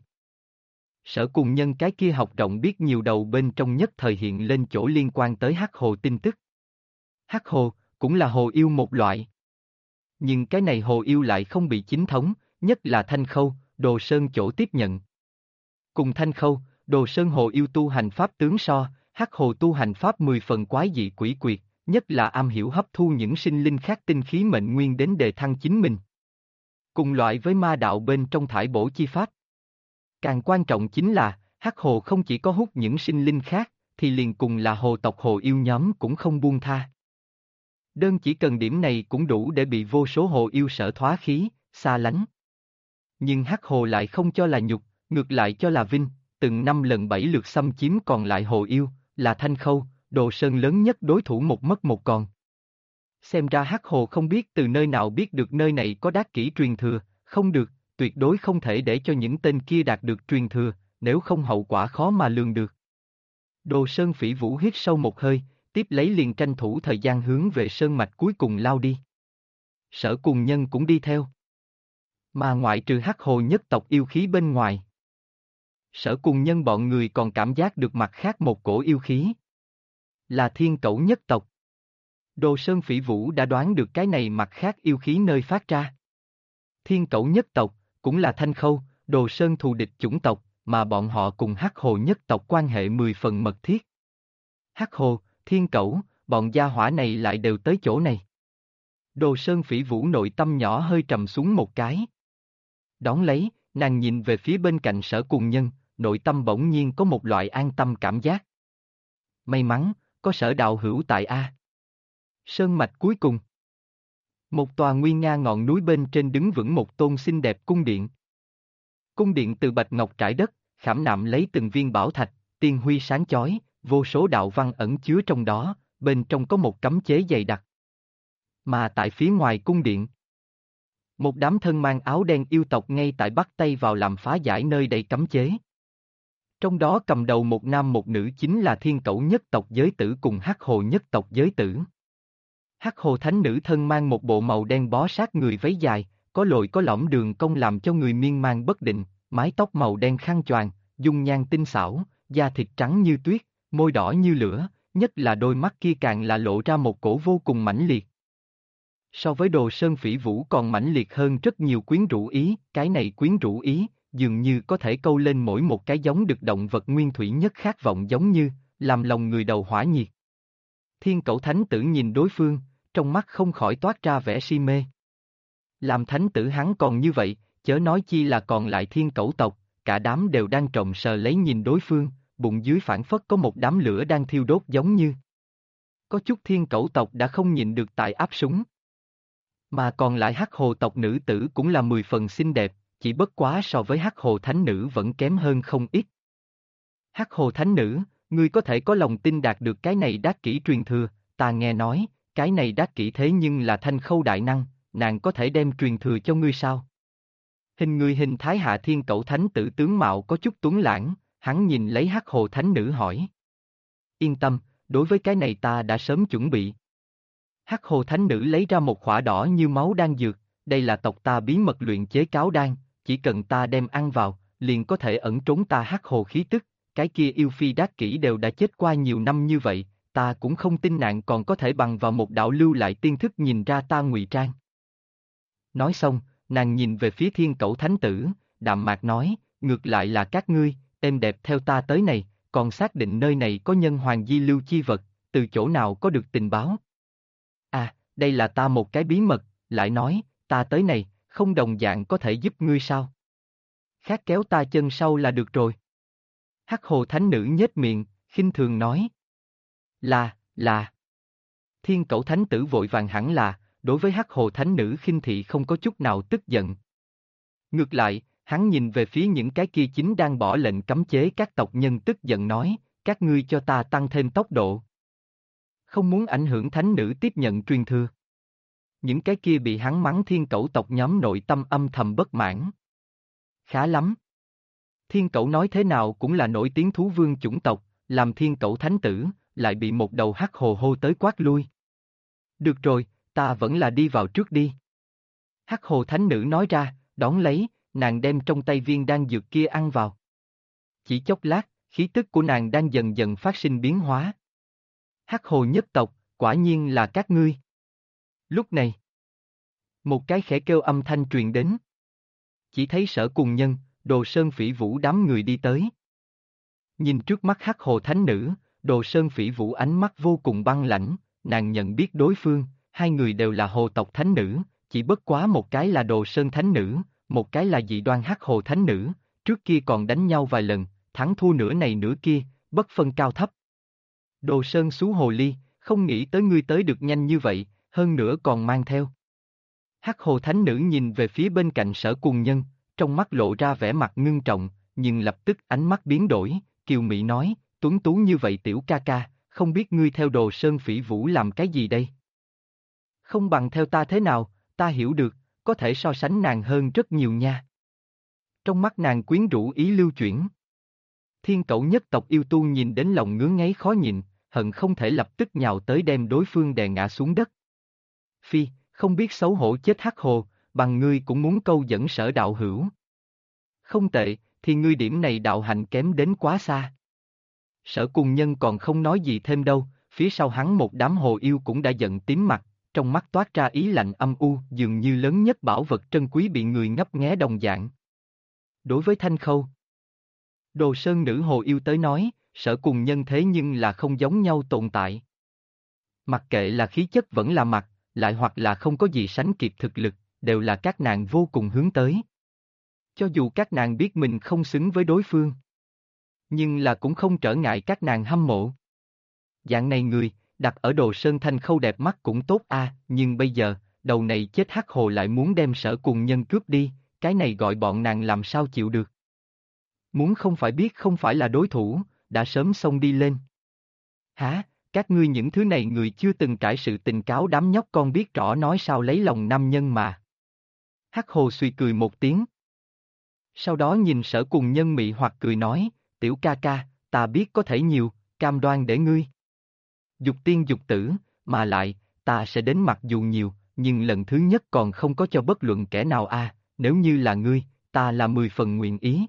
Sở Cùng Nhân cái kia học rộng biết nhiều đầu bên trong nhất thời hiện lên chỗ liên quan tới Hắc Hồ tin tức. Hắc Hồ, cũng là hồ yêu một loại. Nhưng cái này hồ yêu lại không bị chính thống, nhất là Thanh Khâu, Đồ Sơn chỗ tiếp nhận. Cùng Thanh Khâu, Đồ Sơn hồ yêu tu hành pháp tướng so, Hắc Hồ tu hành pháp 10 phần quái dị quỷ quyệt, nhất là am hiểu hấp thu những sinh linh khác tinh khí mệnh nguyên đến đề thăng chính mình. Cùng loại với ma đạo bên trong thải bổ chi pháp. Càng quan trọng chính là, Hắc Hồ không chỉ có hút những sinh linh khác, thì liền cùng là hồ tộc hồ yêu nhóm cũng không buông tha. Đơn chỉ cần điểm này cũng đủ để bị vô số hồ yêu sở thoá khí, xa lánh. Nhưng Hắc Hồ lại không cho là nhục, ngược lại cho là vinh, từng 5 lần 7 lượt xâm chiếm còn lại hồ yêu, là Thanh Khâu, Đồ Sơn lớn nhất đối thủ một mất một còn. Xem ra Hắc Hồ không biết từ nơi nào biết được nơi này có đát kỷ truyền thừa, không được, tuyệt đối không thể để cho những tên kia đạt được truyền thừa, nếu không hậu quả khó mà lường được. Đồ Sơn Phỉ Vũ hít sâu một hơi, tiếp lấy liền tranh thủ thời gian hướng về sơn mạch cuối cùng lao đi. Sở Cùng Nhân cũng đi theo. Mà ngoại trừ Hắc Hồ nhất tộc yêu khí bên ngoài. Sở Cùng Nhân bọn người còn cảm giác được mặt khác một cổ yêu khí. Là Thiên Cẩu nhất tộc. Đồ Sơn Phỉ Vũ đã đoán được cái này mặt khác yêu khí nơi phát ra. Thiên Cẩu nhất tộc, cũng là Thanh Khâu, Đồ Sơn thù địch chủng tộc, mà bọn họ cùng Hắc Hồ nhất tộc quan hệ 10 phần mật thiết. Hắc Hồ, Thiên Cẩu, bọn gia hỏa này lại đều tới chỗ này. Đồ Sơn Phỉ Vũ nội tâm nhỏ hơi trầm xuống một cái. Đón lấy, nàng nhìn về phía bên cạnh Sở Cùng Nhân, nội tâm bỗng nhiên có một loại an tâm cảm giác. May mắn, có Sở đạo hữu tại A. Sơn mạch cuối cùng. Một tòa nguy nga ngọn núi bên trên đứng vững một tôn xinh đẹp cung điện. Cung điện từ bạch ngọc trải đất, khảm nạm lấy từng viên bảo thạch, tiên huy sáng chói, vô số đạo văn ẩn chứa trong đó, bên trong có một cấm chế dày đặc. Mà tại phía ngoài cung điện, một đám thân mang áo đen yêu tộc ngay tại bắt tay vào làm phá giải nơi đầy cấm chế. Trong đó cầm đầu một nam một nữ chính là Thiên Cẩu nhất tộc giới tử cùng Hắc Hồ nhất tộc giới tử. Hắc Hồ thánh nữ thân mang một bộ màu đen bó sát người váy dài, có lồi có lõm đường cong làm cho người miên man bất định, mái tóc màu đen khăn choàng, dung nhan tinh xảo, da thịt trắng như tuyết, môi đỏ như lửa, nhất là đôi mắt kia càng là lộ ra một cổ vô cùng mãnh liệt. So với Đồ Sơn Phỉ Vũ còn mãnh liệt hơn rất nhiều quyến rũ ý, cái này quyến rũ ý, dường như có thể câu lên mỗi một cái giống được động vật nguyên thủy nhất khát vọng giống như, làm lòng người đầu hỏa nhiệt. Thiên Cẩu thánh tử nhìn đối phương, trong mắt không khỏi toát ra vẻ si mê. Làm thánh tử hắn còn như vậy, chớ nói chi là còn lại Thiên Cẩu tộc, cả đám đều đang trộm sờ lấy nhìn đối phương, bụng dưới phảng phất có một đám lửa đang thiêu đốt giống như. Có chút Thiên Cẩu tộc đã không nhịn được tại áp súng. Mà còn lại Hắc Hồ tộc nữ tử cũng là 10 phần xinh đẹp, chỉ bất quá so với Hắc Hồ thánh nữ vẫn kém hơn không ít. Hắc Hồ thánh nữ, ngươi có thể có lòng tin đạt được cái này đát kỷ truyền thừa, ta nghe nói, cái này đát kỷ thế nhưng là Thanh Khâu đại năng, nàng có thể đem truyền thừa cho ngươi sao? Hình người hình thái hạ Thiên Cẩu thánh tử tướng mạo có chút tuấn lãng, hắn nhìn lấy Hắc Hồ thánh nữ hỏi. Yên tâm, đối với cái này ta đã sớm chuẩn bị. Hắc Hồ thánh nữ lấy ra một khỏa đỏ như máu đan dược, đây là tộc ta bí mật luyện chế cáo đan, chỉ cần ta đem ăn vào, liền có thể ẩn trốn ta Hắc Hồ khí tức, cái kia yêu phi đát kỷ đều đã chết qua nhiều năm như vậy, ta cũng không tin nàng còn có thể bằng vào một đạo lưu lại tiên thức nhìn ra ta ngụy trang. Nói xong, nàng nhìn về phía Thiên Cẩu thánh tử, đạm mạc nói, ngược lại là các ngươi, êm đẹp theo ta tới này, còn xác định nơi này có nhân hoàng di lưu chi vật, từ chỗ nào có được tình báo. À, đây là ta một cái bí mật, lại nói, ta tới này, không đồng dạng có thể giúp ngươi sao? Khác kéo ta chân sau là được rồi. Hắc Hồ thánh nữ nhếch miệng, khinh thường nói. Là. Thiên Cẩu thánh tử vội vàng hẳn là, đối với Hắc Hồ thánh nữ khinh thị không có chút nào tức giận. Ngược lại, hắn nhìn về phía những cái kia chính đang bỏ lệnh cấm chế các tộc nhân tức giận nói, các ngươi cho ta tăng thêm tốc độ. Không muốn ảnh hưởng thánh nữ tiếp nhận truyền thừa. Những cái kia bị hắn mắng Thiên Cẩu tộc nhóm nội tâm âm thầm bất mãn. Khá lắm. Thiên Cẩu nói thế nào cũng là nổi tiếng thú vương chủng tộc, làm Thiên Cẩu thánh tử, lại bị một đầu hắc hồ hô tới quát lui. Được rồi, ta vẫn là đi vào trước đi. Hắc hồ thánh nữ nói ra, đón lấy, nàng đem trong tay viên đan dược kia ăn vào. Chỉ chốc lát, khí tức của nàng đang dần dần phát sinh biến hóa. Hắc hồ nhất tộc, quả nhiên là các ngươi. Lúc này, một cái khẽ kêu âm thanh truyền đến. Chỉ thấy Sở Cùng Nhân, Đồ Sơn Phỉ Vũ đám người đi tới. Nhìn trước mắt hắc hồ thánh nữ, Đồ Sơn Phỉ Vũ ánh mắt vô cùng băng lãnh, nàng nhận biết đối phương, hai người đều là hồ tộc thánh nữ, chỉ bất quá một cái là Đồ Sơn thánh nữ, một cái là dị đoan hắc hồ thánh nữ, trước kia còn đánh nhau vài lần, thắng thua nửa này nửa kia, bất phân cao thấp. Đồ Sơn xú hồ ly, không nghĩ tới ngươi tới được nhanh như vậy, hơn nữa còn mang theo. Hắc hồ thánh nữ nhìn về phía bên cạnh Sở Cùng Nhân, trong mắt lộ ra vẻ mặt ngưng trọng, nhưng lập tức ánh mắt biến đổi, kiều mị nói, tuấn tú như vậy tiểu ca ca, không biết ngươi theo Đồ Sơn Phỉ Vũ làm cái gì đây? Không bằng theo ta thế nào, ta hiểu được, có thể so sánh nàng hơn rất nhiều nha. Trong mắt nàng quyến rũ ý lưu chuyển. Thiên Cẩu nhất tộc yêu tu nhìn đến lòng ngứa ngáy khó nhịn, hận không thể lập tức nhào tới đem đối phương đè ngã xuống đất. Phi, không biết xấu hổ chết hắc hồ, bằng ngươi cũng muốn câu dẫn Sở đạo hữu. Không tệ, thì ngươi điểm này đạo hạnh kém đến quá xa. Sở Cùng Nhân còn không nói gì thêm đâu, phía sau hắn một đám hồ yêu cũng đã giận tím mặt, trong mắt toát ra ý lạnh âm u, dường như lớn nhất bảo vật trân quý bị người ngấp nghé đồng dạng. Đối với Thanh Khâu, Đồ Sơn nữ hồ yêu tới nói, Sở Cùng Nhân thế nhưng là không giống nhau tồn tại. Mặc kệ là khí chất vẫn là mặt, lại hoặc là không có gì sánh kịp thực lực, đều là các nàng vô cùng hướng tới. Cho dù các nàng biết mình không xứng với đối phương, nhưng là cũng không trở ngại các nàng hâm mộ. Dạng này người, đặt ở Đồ Sơn Thanh Khâu đẹp mắt cũng tốt nhưng bây giờ, đầu này chết hắc hồ lại muốn đem Sở Cùng Nhân cướp đi, cái này gọi bọn nàng làm sao chịu được. Muốn không phải biết không phải là đối thủ, đã sớm xông đi lên. Hả, các ngươi những thứ này người chưa từng trải sự tình cáo đám nhóc con biết rõ nói sao lấy lòng nam nhân mà. Hắc hồ suy cười một tiếng. Sau đó nhìn Sở Cùng Nhân mị hoặc cười nói, tiểu ca ca, ta biết có thể nhiều, cam đoan để ngươi. Dục tiên dục tử, mà lại, ta sẽ đến mặc dù nhiều, nhưng lần thứ nhất còn không có cho bất luận kẻ nào nếu như là ngươi, ta là 10 phần nguyện ý.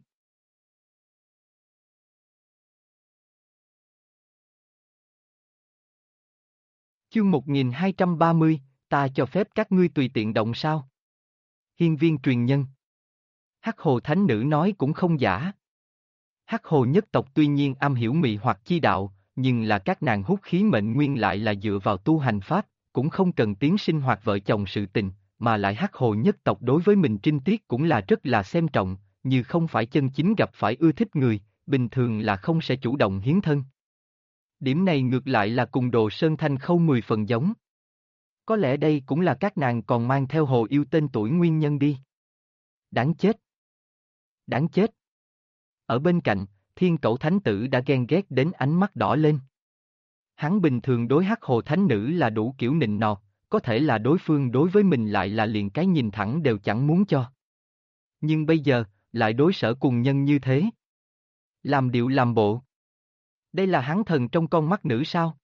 Chương 1230, ta cho phép các ngươi tùy tiện động sao? Hiên viên truyền nhân. Hắc hồ thánh nữ nói cũng không giả. Hắc hồ nhất tộc tuy nhiên am hiểu mị hoặc chi đạo, nhưng là các nàng hút khí mệnh nguyên lại là dựa vào tu hành pháp, cũng không cần tiến sinh hoạt vợ chồng sự tình, mà lại hắc hồ nhất tộc đối với mình trinh tiết cũng là rất là xem trọng, như không phải chân chính gặp phải ưa thích người, bình thường là không sẽ chủ động hiến thân. Điểm này ngược lại là cùng Đồ Sơn Thanh Khâu 10 phần giống. Có lẽ đây cũng là các nàng còn mang theo hồ yêu tên tuổi nguyên nhân đi. Đáng chết! Đáng chết! Ở bên cạnh, Thiên Cẩu Thánh Tử đã ghen ghét đến ánh mắt đỏ lên. Hắn bình thường đối hắc hồ thánh nữ là đủ kiểu nịnh nọt, có thể là đối phương đối với mình lại là liền cái nhìn thẳng đều chẳng muốn cho. Nhưng bây giờ, lại đối Sở Cùng Nhân như thế. Làm điệu làm bộ. Đây là hắn thần trong con mắt nữ sao?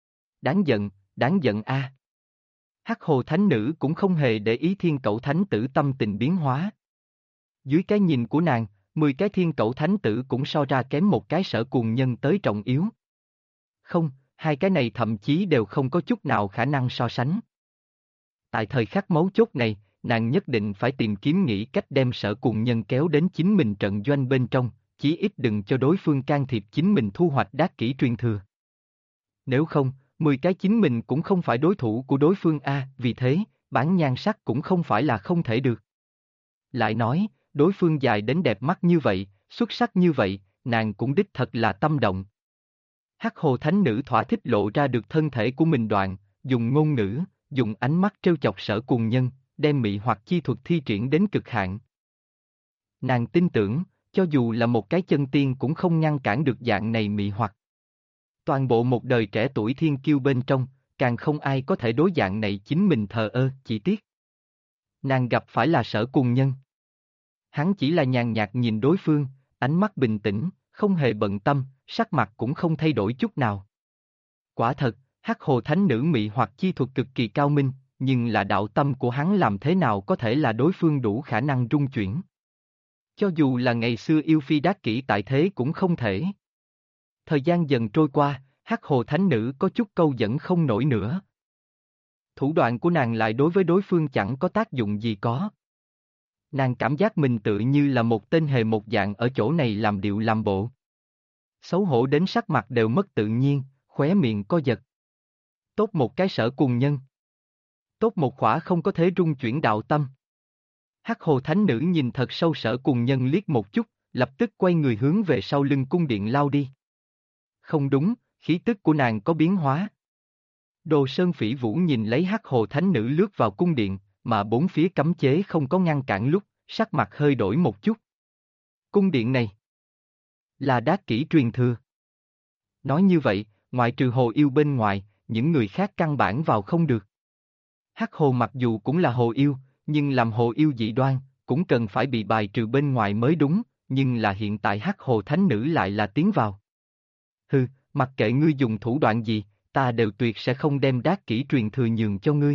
Đáng giận Hắc hồ thánh nữ cũng không hề để ý Thiên Cẩu Thánh Tử tâm tình biến hóa. Dưới cái nhìn của nàng, 10 cái Thiên Cẩu Thánh Tử cũng so ra kém một cái Sở Cùng Nhân tới trọng yếu. Không, hai cái này thậm chí đều không có chút nào khả năng so sánh. Tại thời khắc mấu chốt này, nàng nhất định phải tìm kiếm nghĩ cách đem Sở Cùng Nhân kéo đến chính mình trận doanh bên trong, chí ít đừng cho đối phương can thiệp chính mình thu hoạch đát kỷ truyền thừa. Nếu không, 10 cái chính mình cũng không phải đối thủ của đối phương vì thế, bán nhan sắc cũng không phải là không thể được. Lại nói, đối phương dài đến đẹp mắt như vậy, xuất sắc như vậy, nàng cũng đích thật là tâm động. Hắc hồ thánh nữ thỏa thích lộ ra được thân thể của mình đoạn, dùng ngôn ngữ, dùng ánh mắt trêu chọc Sở Cùng Nhân, đem mị hoặc chi thuật thi triển đến cực hạn. Nàng tin tưởng, cho dù là một cái chân tiên cũng không ngăn cản được dạng này mị hoặc. Toàn bộ một đời trẻ tuổi thiên kiêu bên trong, càng không ai có thể đối dạng này chính mình thờ ơ, chỉ tiếc. Nàng gặp phải là Sở Cùng Nhân. Hắn chỉ là nhàn nhạt nhìn đối phương, ánh mắt bình tĩnh, không hề bận tâm, sắc mặt cũng không thay đổi chút nào. Quả thật, Hắc Hồ Thánh Nữ mị hoặc chi thuật cực kỳ cao minh, nhưng là đạo tâm của hắn làm thế nào có thể là đối phương đủ khả năng rung chuyển. Cho dù là ngày xưa yêu phi đắc kỷ tại thế cũng không thể. Thời gian dần trôi qua, Hắc Hồ Thánh Nữ có chút câu dẫn không nổi nữa. Thủ đoạn của nàng lại đối với đối phương chẳng có tác dụng gì có. Nàng cảm giác mình tự như là một tên hề một dạng ở chỗ này làm điệu làm bộ. Xấu hổ đến sắc mặt đều mất tự nhiên, khóe miệng co giật. Tốt một cái Sở Cùng Nhân. Tốt một khỏa không có thế rung chuyển đạo tâm. Hắc Hồ Thánh Nữ nhìn thật sâu Sở Cùng Nhân liếc một chút, lập tức quay người hướng về sau lưng cung điện lao đi. Không đúng, khí tức của nàng có biến hóa. Đồ Sơn Phỉ Vũ nhìn lấy Hắc Hồ Thánh Nữ lướt vào cung điện, mà bốn phía cấm chế không có ngăn cản lúc, sắc mặt hơi đổi một chút. Cung điện này là đát kỷ truyền thừa. Nói như vậy, ngoại trừ hồ yêu bên ngoài, những người khác căn bản vào không được. Hắc hồ mặc dù cũng là hồ yêu, nhưng làm hồ yêu dị đoan, cũng cần phải bị bài trừ bên ngoài mới đúng, nhưng là hiện tại Hắc Hồ Thánh Nữ lại là tiến vào. Hừ, mặc kệ ngươi dùng thủ đoạn gì, ta đều tuyệt sẽ không đem đát kỷ truyền thừa nhường cho ngươi.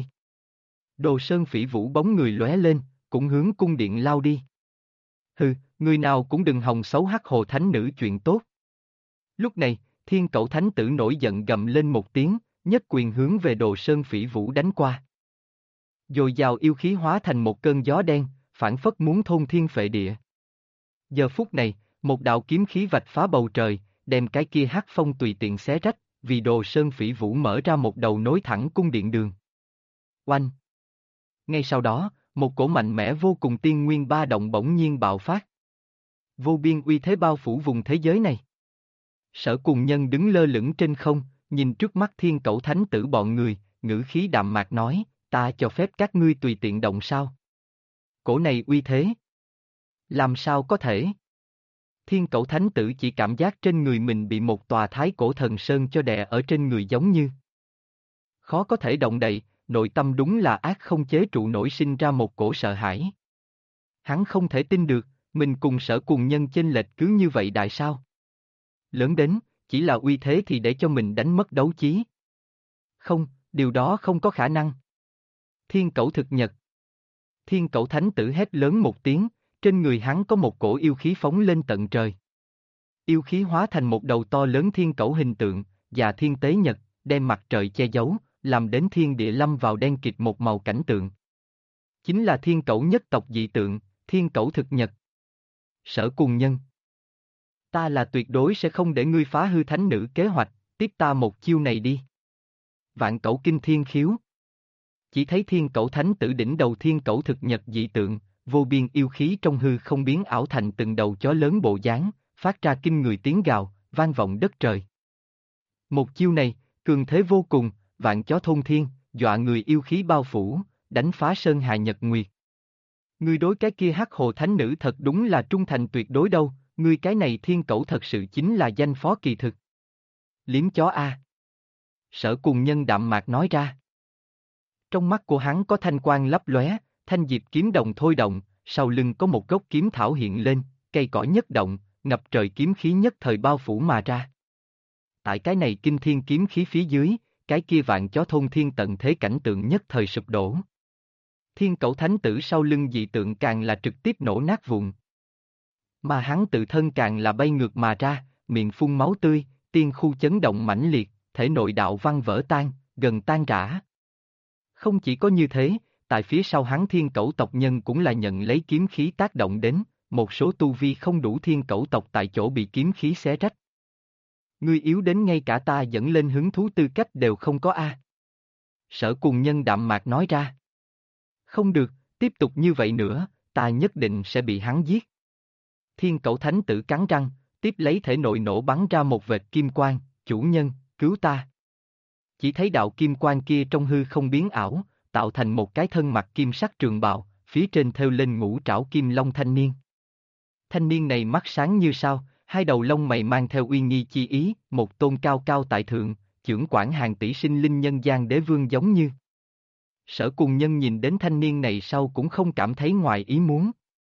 Đồ Sơn Phỉ Vũ bóng người lóe lên, cũng hướng cung điện lao đi. Hừ, người nào cũng đừng hòng xấu Hắc Hồ Thánh Nữ chuyện tốt. Lúc này, Thiên Cẩu Thánh Tử nổi giận gầm lên một tiếng, nhất quyền hướng về Đồ Sơn Phỉ Vũ đánh qua. Dồi dào yêu khí hóa thành một cơn gió đen, phảng phất muốn thôn thiên phệ địa. Giờ phút này, một đạo kiếm khí vạch phá bầu trời, đem cái kia hắc phong tùy tiện xé rách, vì Đồ Sơn Phỉ Vũ mở ra một đầu nối thẳng cung điện đường. Oanh! Ngay sau đó, một cổ mạnh mẽ vô cùng tiên nguyên ba động bỗng nhiên bạo phát. Vô biên uy thế bao phủ vùng thế giới này. Sở Cùng Nhân đứng lơ lửng trên không, nhìn trước mắt Thiên Cẩu Thánh Tử bọn người, ngữ khí đạm mạc nói, ta cho phép các ngươi tùy tiện động sao? Cổ này uy thế. Làm sao có thể? Thiên Cẩu Thánh Tử chỉ cảm giác trên người mình bị một tòa thái cổ thần sơn cho đè ở trên người giống như. Khó có thể động đậy, nội tâm đúng là ác không chế trụ nổi sinh ra một cổ sợ hãi. Hắn không thể tin được, mình cùng Sở Cùng Nhân chênh lệch cứ như vậy đại sao? Lớn đến, chỉ là uy thế thì để cho mình đánh mất đấu chí. Không, điều đó không có khả năng. Thiên Cẩu thực nhật. Thiên Cẩu Thánh Tử hét lớn một tiếng, trên người hắn có một cổ yêu khí phóng lên tận trời. Yêu khí hóa thành một đầu to lớn thiên cẩu hình tượng, và thiên tế nhật, đem mặt trời che giấu, làm đến thiên địa lâm vào đen kịt một màu cảnh tượng. Chính là thiên cẩu nhất tộc dị tượng, Thiên Cẩu thực nhật. Sở Cùng Nhân. Ta là tuyệt đối sẽ không để ngươi phá hư thánh nữ kế hoạch, tiếp ta một chiêu này đi. Vạn Cẩu Kinh Thiên Khiếu. Chỉ thấy Thiên Cẩu Thánh Tử đỉnh đầu Thiên Cẩu thực nhật dị tượng, vô biên yêu khí trong hư không biến ảo thành từng đầu chó lớn bộ dáng, phát ra kinh người tiếng gào, vang vọng đất trời. Một chiêu này, cường thế vô cùng, vạn chó thôn thiên, dọa người yêu khí bao phủ, đánh phá sơn hà nhật nguyệt. Ngươi đối cái kia Hắc Hồ Thánh Nữ thật đúng là trung thành tuyệt đối đâu, ngươi cái này Thiên Cẩu thật sự chính là danh phó kỳ thực. Liếm chó a. Sở Cùng Nhân đạm mạc nói ra. Trong mắt của hắn có thanh quang lấp lóe, thanh diệp kiếm đồng thôi động, sau lưng có một gốc kiếm thảo hiện lên, cây cỏ nhất động, ngập trời kiếm khí nhất thời bao phủ mà ra. Tại cái này kinh thiên kiếm khí phía dưới, cái kia vạn chó thôn thiên tận thế cảnh tượng nhất thời sụp đổ. Thiên Cẩu Thánh Tử sau lưng dị tượng càng là trực tiếp nổ nát vụn. Mà hắn tự thân càng là bay ngược mà ra, miệng phun máu tươi, tiên khu chấn động mãnh liệt, thể nội đạo văn vỡ tan, gần tan rã. Không chỉ có như thế, tại phía sau hắn Thiên Cẩu tộc nhân cũng là nhận lấy kiếm khí tác động đến, một số tu vi không đủ Thiên Cẩu tộc tại chỗ bị kiếm khí xé rách. Ngươi yếu đến ngay cả ta dẫn lên hứng thú tư cách đều không có a. Sở Cùng Nhân đạm mạc nói ra. Không được, tiếp tục như vậy nữa, ta nhất định sẽ bị hắn giết. Thiên Cẩu Thánh Tử cắn răng, tiếp lấy thể nội nổ bắn ra một vệt kim quang, chủ nhân, cứu ta. Chỉ thấy đạo kim quang kia trong hư không biến ảo, tạo thành một cái thân mặc kim sắc trường bào, phía trên thêu lên ngũ trảo kim long thanh niên. Thanh niên này mắt sáng như sao, hai đầu lông mày mang theo uy nghi chi ý, một tôn cao cao tại thượng, chưởng quản hàng tỷ sinh linh nhân gian đế vương giống như. Sở Cùng Nhân nhìn đến thanh niên này sau cũng không cảm thấy ngoài ý muốn.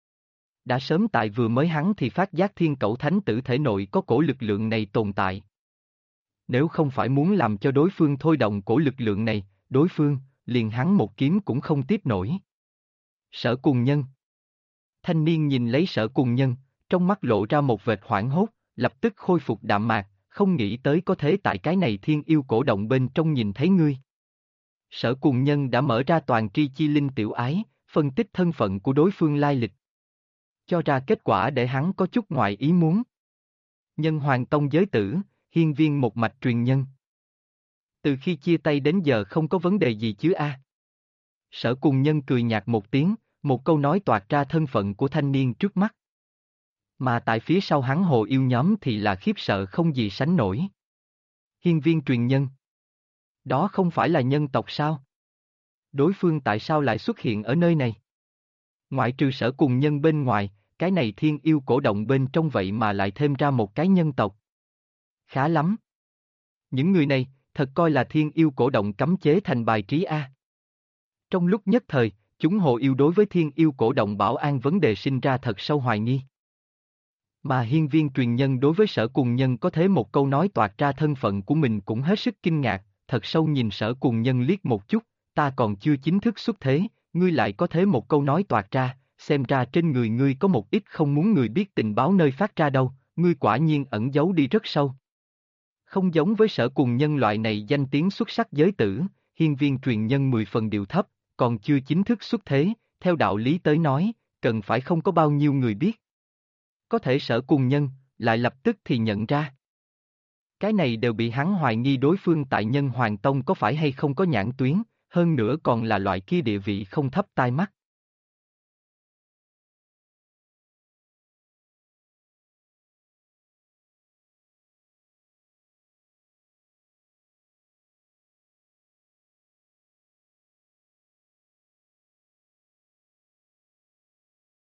Đã sớm tại vừa mới hắn thì phát giác Thiên Cẩu Thánh Tử thể nội có cổ lực lượng này tồn tại. Nếu không phải muốn làm cho đối phương thôi động cổ lực lượng này, đối phương, liền hắn một kiếm cũng không tiếp nổi. Sở Cùng Nhân. Thanh niên nhìn lấy Sở Cùng Nhân, trong mắt lộ ra một vệt hoảng hốt, lập tức khôi phục đạm mạc, không nghĩ tới có thể tại cái này thiên yêu cổ động bên trong nhìn thấy ngươi. Sở Cùng Nhân đã mở ra toàn tri chi linh tiểu ái, phân tích thân phận của đối phương lai lịch. Cho ra kết quả để hắn có chút ngoài ý muốn. Nhân Hoàng Tông giới tử, hiên viên một mạch truyền nhân. Từ khi chia tay đến giờ không có vấn đề gì chứ a? Sở Cùng Nhân cười nhạt một tiếng, một câu nói toạc ra thân phận của thanh niên trước mắt. Mà tại phía sau hắn hồ yêu nhóm thì là khiếp sợ không gì sánh nổi. Hiên viên truyền nhân. Đó không phải là nhân tộc sao? Đối phương tại sao lại xuất hiện ở nơi này? Ngoại trừ Sở Cùng Nhân bên ngoài, cái này thiên yêu cổ động bên trong vậy mà lại thêm ra một cái nhân tộc. Khá lắm. Những người này, thật coi là thiên yêu cổ động cấm chế thành bài trí a. Trong lúc nhất thời, chúng hồ yêu đối với thiên yêu cổ động bảo an vấn đề sinh ra thật sâu hoài nghi. Mà hiên viên truyền nhân đối với Sở Cùng Nhân có thế một câu nói toạc ra thân phận của mình cũng hết sức kinh ngạc, thật sâu nhìn Sở Cùng Nhân liếc một chút, ta còn chưa chính thức xuất thế, ngươi lại có thế một câu nói toạc ra, xem ra trên người ngươi có một ít không muốn người biết tình báo nơi phát ra đâu, ngươi quả nhiên ẩn giấu đi rất sâu. Không giống với Sở Cùng Nhân loại này danh tiếng xuất sắc giới tử, hiên viên truyền nhân 10 phần điều thấp, còn chưa chính thức xuất thế, theo đạo lý tới nói, cần phải không có bao nhiêu người biết. Có thể Sở Cùng Nhân, lại lập tức thì nhận ra. Cái này đều bị hắn hoài nghi đối phương tại Nhân Hoàng Tông có phải hay không có nhãn tuyến, hơn nữa còn là loại kia địa vị không thấp tai mắt.